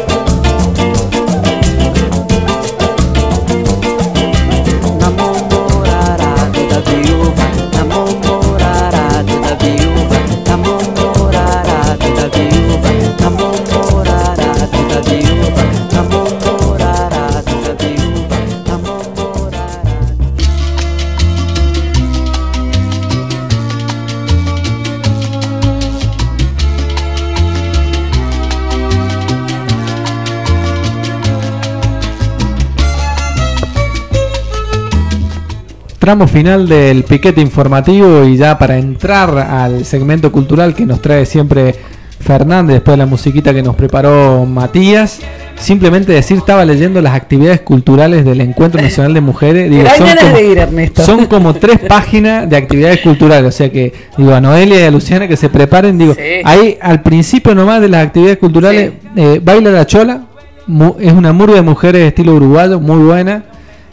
Tramo final del piquete informativo y ya para entrar al segmento cultural que nos trae siempre Fernández después de la musiquita que nos preparó Matías. Simplemente decir, estaba leyendo las actividades culturales del Encuentro Nacional de Mujeres. Digo, son, como, de ir, Ernesto. son como tres páginas de actividades culturales. O sea que, digo, a Noelia y a Luciana que se preparen. Digo, Sí. ahí al principio nomás de las actividades culturales, Sí. eh, Baila la Chola, mu- es una murga de mujeres de estilo uruguayo, muy buena.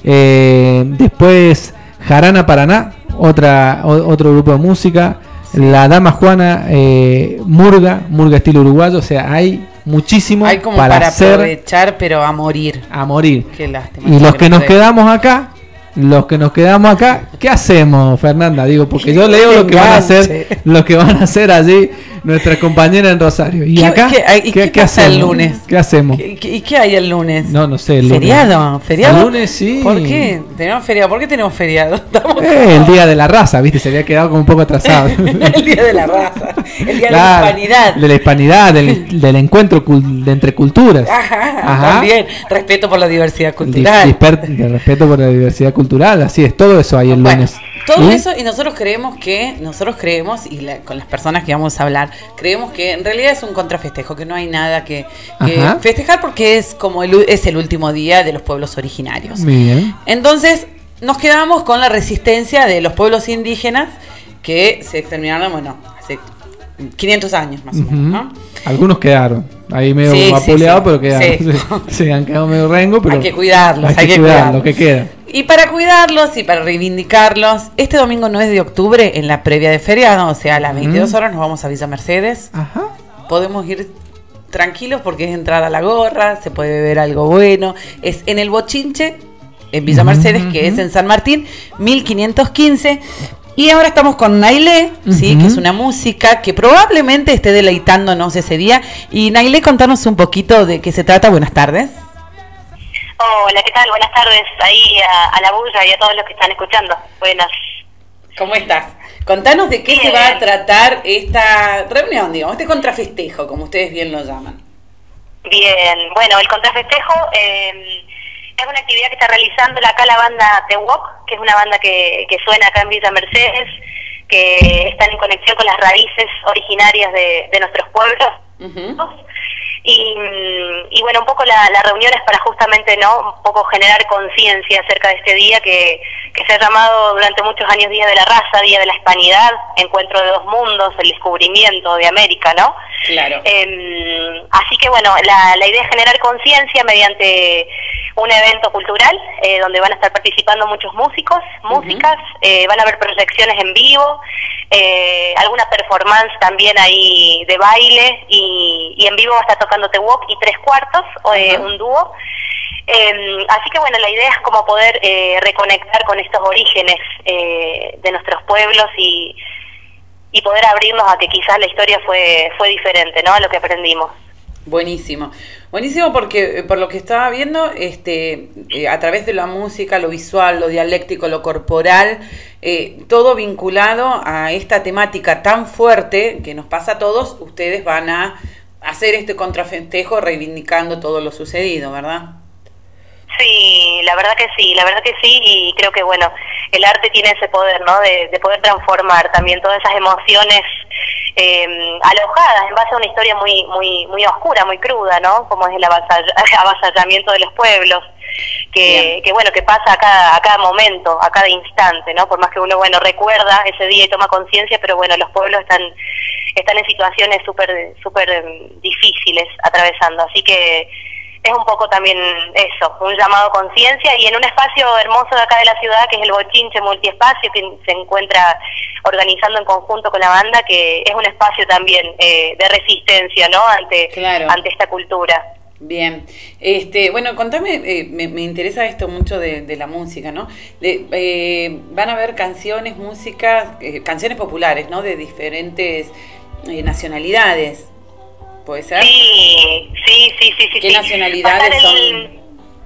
Eh, después Jarana Paraná, otra, o- otro grupo de música. La Dama Juana, eh, murga, murga estilo uruguayo. O sea, hay muchísimo Hay como para, para, hacer aprovechar, pero a morir. a morir. Qué lástima. Y los que no nos puede. quedamos acá, los que nos quedamos acá, ¿qué hacemos, Fernanda? Digo, porque yo leo lo que van a hacer, lo que van a hacer allí nuestras compañeras en Rosario. Y ¿Qué- acá, qué- ay, y qué pasa el hacemos? lunes? ¿Qué hacemos? ¿Qué- qué- ¿Y qué hay el lunes? No, no sé, el lunes. ¿Feriado? ¿Feriado? El lunes sí. ¿Por qué? ¿Tenemos feriado? ¿Por qué tenemos feriado? Estamos Eh, el día de la raza, viste, se había quedado como un poco atrasado. el día de la raza, el día Claro, de la hispanidad. de la hispanidad, del, del encuentro cul- de entre culturas. Ajá, Ajá. también. Respeto por la diversidad Di- cultural. disper- de respeto por la diversidad cultural, así es, todo eso ahí el Bueno, lunes. todo ¿Y? eso, y nosotros creemos que, nosotros creemos, y la- con las personas que vamos a hablar, creemos que en realidad es un contrafestejo, que no hay nada que, que Ajá. festejar porque es como el, u- es el último día de los pueblos originarios. Bien. Entonces, nos quedamos con la resistencia de los pueblos indígenas que se exterminaron, bueno, hace quinientos años más o menos, Ujú. ¿no? Algunos quedaron ahí medio Sí, sí, vapuleados, sí. pero quedaron. Sí. Se han quedado medio rengo, pero Hay que cuidarlos, hay que cuidar cuidarlos. lo que queda. Y para cuidarlos y para reivindicarlos, este domingo nueve de octubre, en la previa de feriado, o sea, a las veintidós horas, nos vamos a Villa Mercedes. Ajá. Podemos ir tranquilos porque es entrada a la gorra, se puede beber algo bueno. Es en el Bochinche, en Villa Mercedes, que es en San Martín, mil quinientos quince. Y ahora estamos con Nailé, ¿sí? Ujú. Que es una música que probablemente esté deleitándonos ese día. Y Nailé, contanos un poquito de qué se trata. Buenas tardes. Hola, ¿qué tal? Buenas tardes ahí a, a la bulla y a todos los que están escuchando. Buenas. ¿Cómo estás? Contanos de qué Bien. se va a tratar esta reunión, digamos, este contrafestejo, como ustedes bien lo llaman. Bien, bueno, el contrafestejo eh, es una actividad que está realizando acá la banda The Walk, que es una banda que, que suena acá en Villa Mercedes, que están en conexión con las raíces originarias de, de nuestros pueblos. Uh-huh. Y, y bueno, un poco la, la reunión es para justamente, ¿no?, un poco generar conciencia acerca de este día que, que se ha llamado durante muchos años Día de la Raza, Día de la Hispanidad, Encuentro de dos Mundos, el descubrimiento de América, ¿no? Claro. Eh, así que bueno, la, la idea es generar conciencia mediante un evento cultural eh, donde van a estar participando muchos músicos, músicas, uh-huh. eh, van a haber proyecciones en vivo, eh, alguna performance también ahí de baile y, y en vivo va a estar tocando The Walk y Tres Cuartos, eh, uh-huh. un dúo. Eh, así que bueno, la idea es como poder eh, reconectar con estos orígenes eh, de nuestros pueblos y, y poder abrirnos a que quizás la historia fue fue diferente, ¿no?, a lo que aprendimos. Buenísimo, buenísimo porque por lo que estaba viendo, este, eh, a través de la música, lo visual, lo dialéctico, lo corporal, eh, todo vinculado a esta temática tan fuerte que nos pasa a todos, ustedes van a hacer este contrafestejo reivindicando todo lo sucedido, ¿verdad? Sí, la verdad que sí, la verdad que sí, y creo que bueno, el arte tiene ese poder, ¿no?, de, de poder transformar también todas esas emociones eh, alojadas en base a una historia muy muy muy oscura, muy cruda, ¿no?, como es el avasall avasallamiento de los pueblos, que, que bueno, que pasa a cada, a cada momento, a cada instante, ¿no?, por más que uno, bueno, recuerda ese día y toma conciencia, pero bueno, los pueblos están están en situaciones súper súper difíciles atravesando, así que es un poco también eso, un llamado a conciencia y en un espacio hermoso de acá de la ciudad que es el Bochinche Multiespacio, que se encuentra organizando en conjunto con la banda, que es un espacio también eh, de resistencia, ¿no?, ante, claro. ante esta cultura. Bien, este, bueno, contame, eh, me, me interesa esto mucho de, de la música, ¿no? De, eh, van a haber canciones, música, eh, canciones populares, ¿no?, de diferentes eh, nacionalidades. ¿Puede ser? Sí, sí, sí, sí, sí. ¿Qué sí. nacionalidades el... son?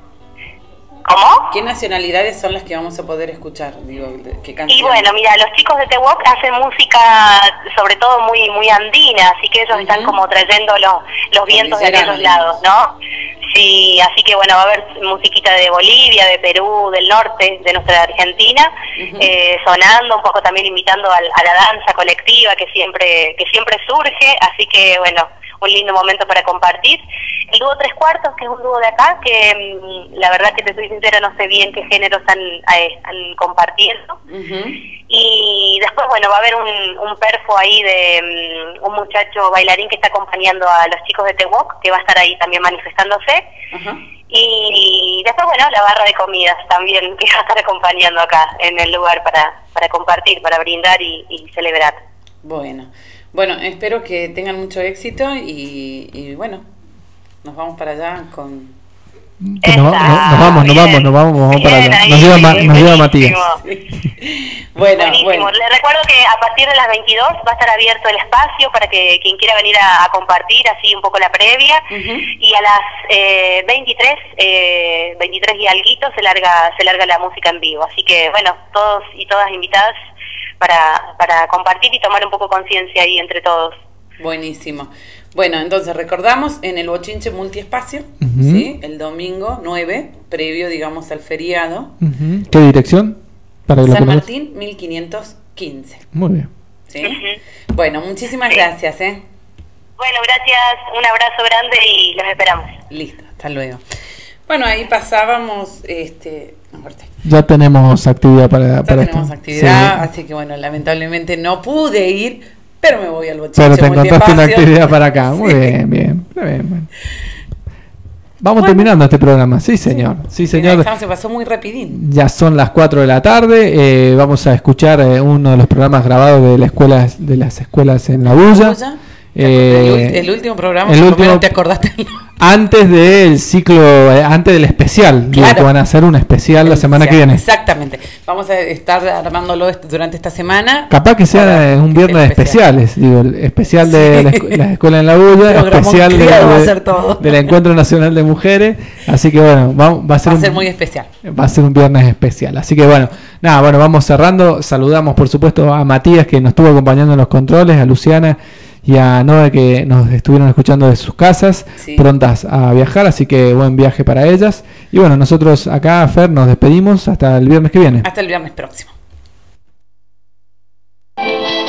¿Cómo? ¿Qué nacionalidades son las que vamos a poder escuchar? Digo, ¿qué canciones? Y bueno, mira, los chicos de The Walk hacen música sobre todo muy muy andina, así que ellos uh-huh. están como trayendo los, los vientos de aquellos lados, ¿no? Sí, así que bueno, va a haber musiquita de Bolivia, de Perú, del norte, de nuestra Argentina, uh-huh. eh, sonando, un poco también invitando a, a la danza colectiva que siempre que siempre surge, así que bueno, un lindo momento para compartir. El dúo Tres Cuartos, que es un dúo de acá, que mmm, la verdad que te soy sincera, no sé bien qué género están, eh, están compartiendo. Uh-huh. Y después, bueno, va a haber un, un perfo ahí de um, un muchacho bailarín que está acompañando a los chicos de The Walk, que va a estar ahí también manifestándose. Uh-huh. Y, y después, bueno, la barra de comidas también, que va a estar acompañando acá en el lugar para, para compartir, para brindar y, y celebrar. Bueno. Bueno, espero que tengan mucho éxito y, y bueno, nos vamos para allá con... Nos, no, nos vamos, nos vamos, nos vamos, vamos para allá. Nos lleva, ma, nos lleva Matías. Bueno, buenísimo. Bueno. Les recuerdo que a partir de las veintidós va a estar abierto el espacio para que quien quiera venir a, a compartir así un poco la previa. Uh-huh. Y a las eh, veintitrés, eh, veintitrés y alguito se larga, se larga la música en vivo. Así que bueno, todos y todas invitadas para, para compartir y tomar un poco conciencia ahí entre todos. Buenísimo. Bueno, entonces recordamos en el Bochinche Multiespacio, uh-huh. ¿sí? El domingo nueve, previo, digamos, al feriado. Uh-huh. ¿Qué dirección? Para San Martín, mil quinientos quince. Muy bien. ¿Sí? Uh-huh. Bueno, muchísimas sí. gracias, ¿eh? Bueno, gracias, un abrazo grande y los esperamos. Listo, hasta luego. Bueno, ahí pasábamos, este... Ya tenemos actividad para, ya para tenemos esto. actividad, sí. Así que bueno, lamentablemente no pude ir, pero me voy al Bochinche. Pero te encontraste una actividad para acá. Sí. Muy bien, bien, bien, bien. Vamos bueno. terminando este programa, sí señor, sí, sí señor. Mira, se pasó muy rapidín. Ya son las cuatro de la tarde, eh, vamos a escuchar eh, uno de los programas grabados de la escuela, de las escuelas en La Bulla. Eh, el, el último programa, el último, ¿te acordaste? antes del ciclo, eh, antes del especial. Digo, Claro. que van a hacer un especial la semana que viene. Exactamente. Vamos a estar armándolo est- durante esta semana. Capaz que sea un viernes de especiales, digo, el especial de la, escu- la escuela en la bulla, Programón especial de, criado va a de- ser todo. del Encuentro Nacional de Mujeres, así que bueno, va, va a ser Va a un, ser muy especial. va a ser un viernes especial, así que bueno, nada, bueno, vamos cerrando, saludamos por supuesto a Matías que nos estuvo acompañando en los controles, a Luciana y a Noé que nos estuvieron escuchando de sus casas, Sí. prontas a viajar, así que buen viaje para ellas, y bueno, nosotros acá, Fer, nos despedimos hasta el viernes que viene. Hasta el viernes próximo.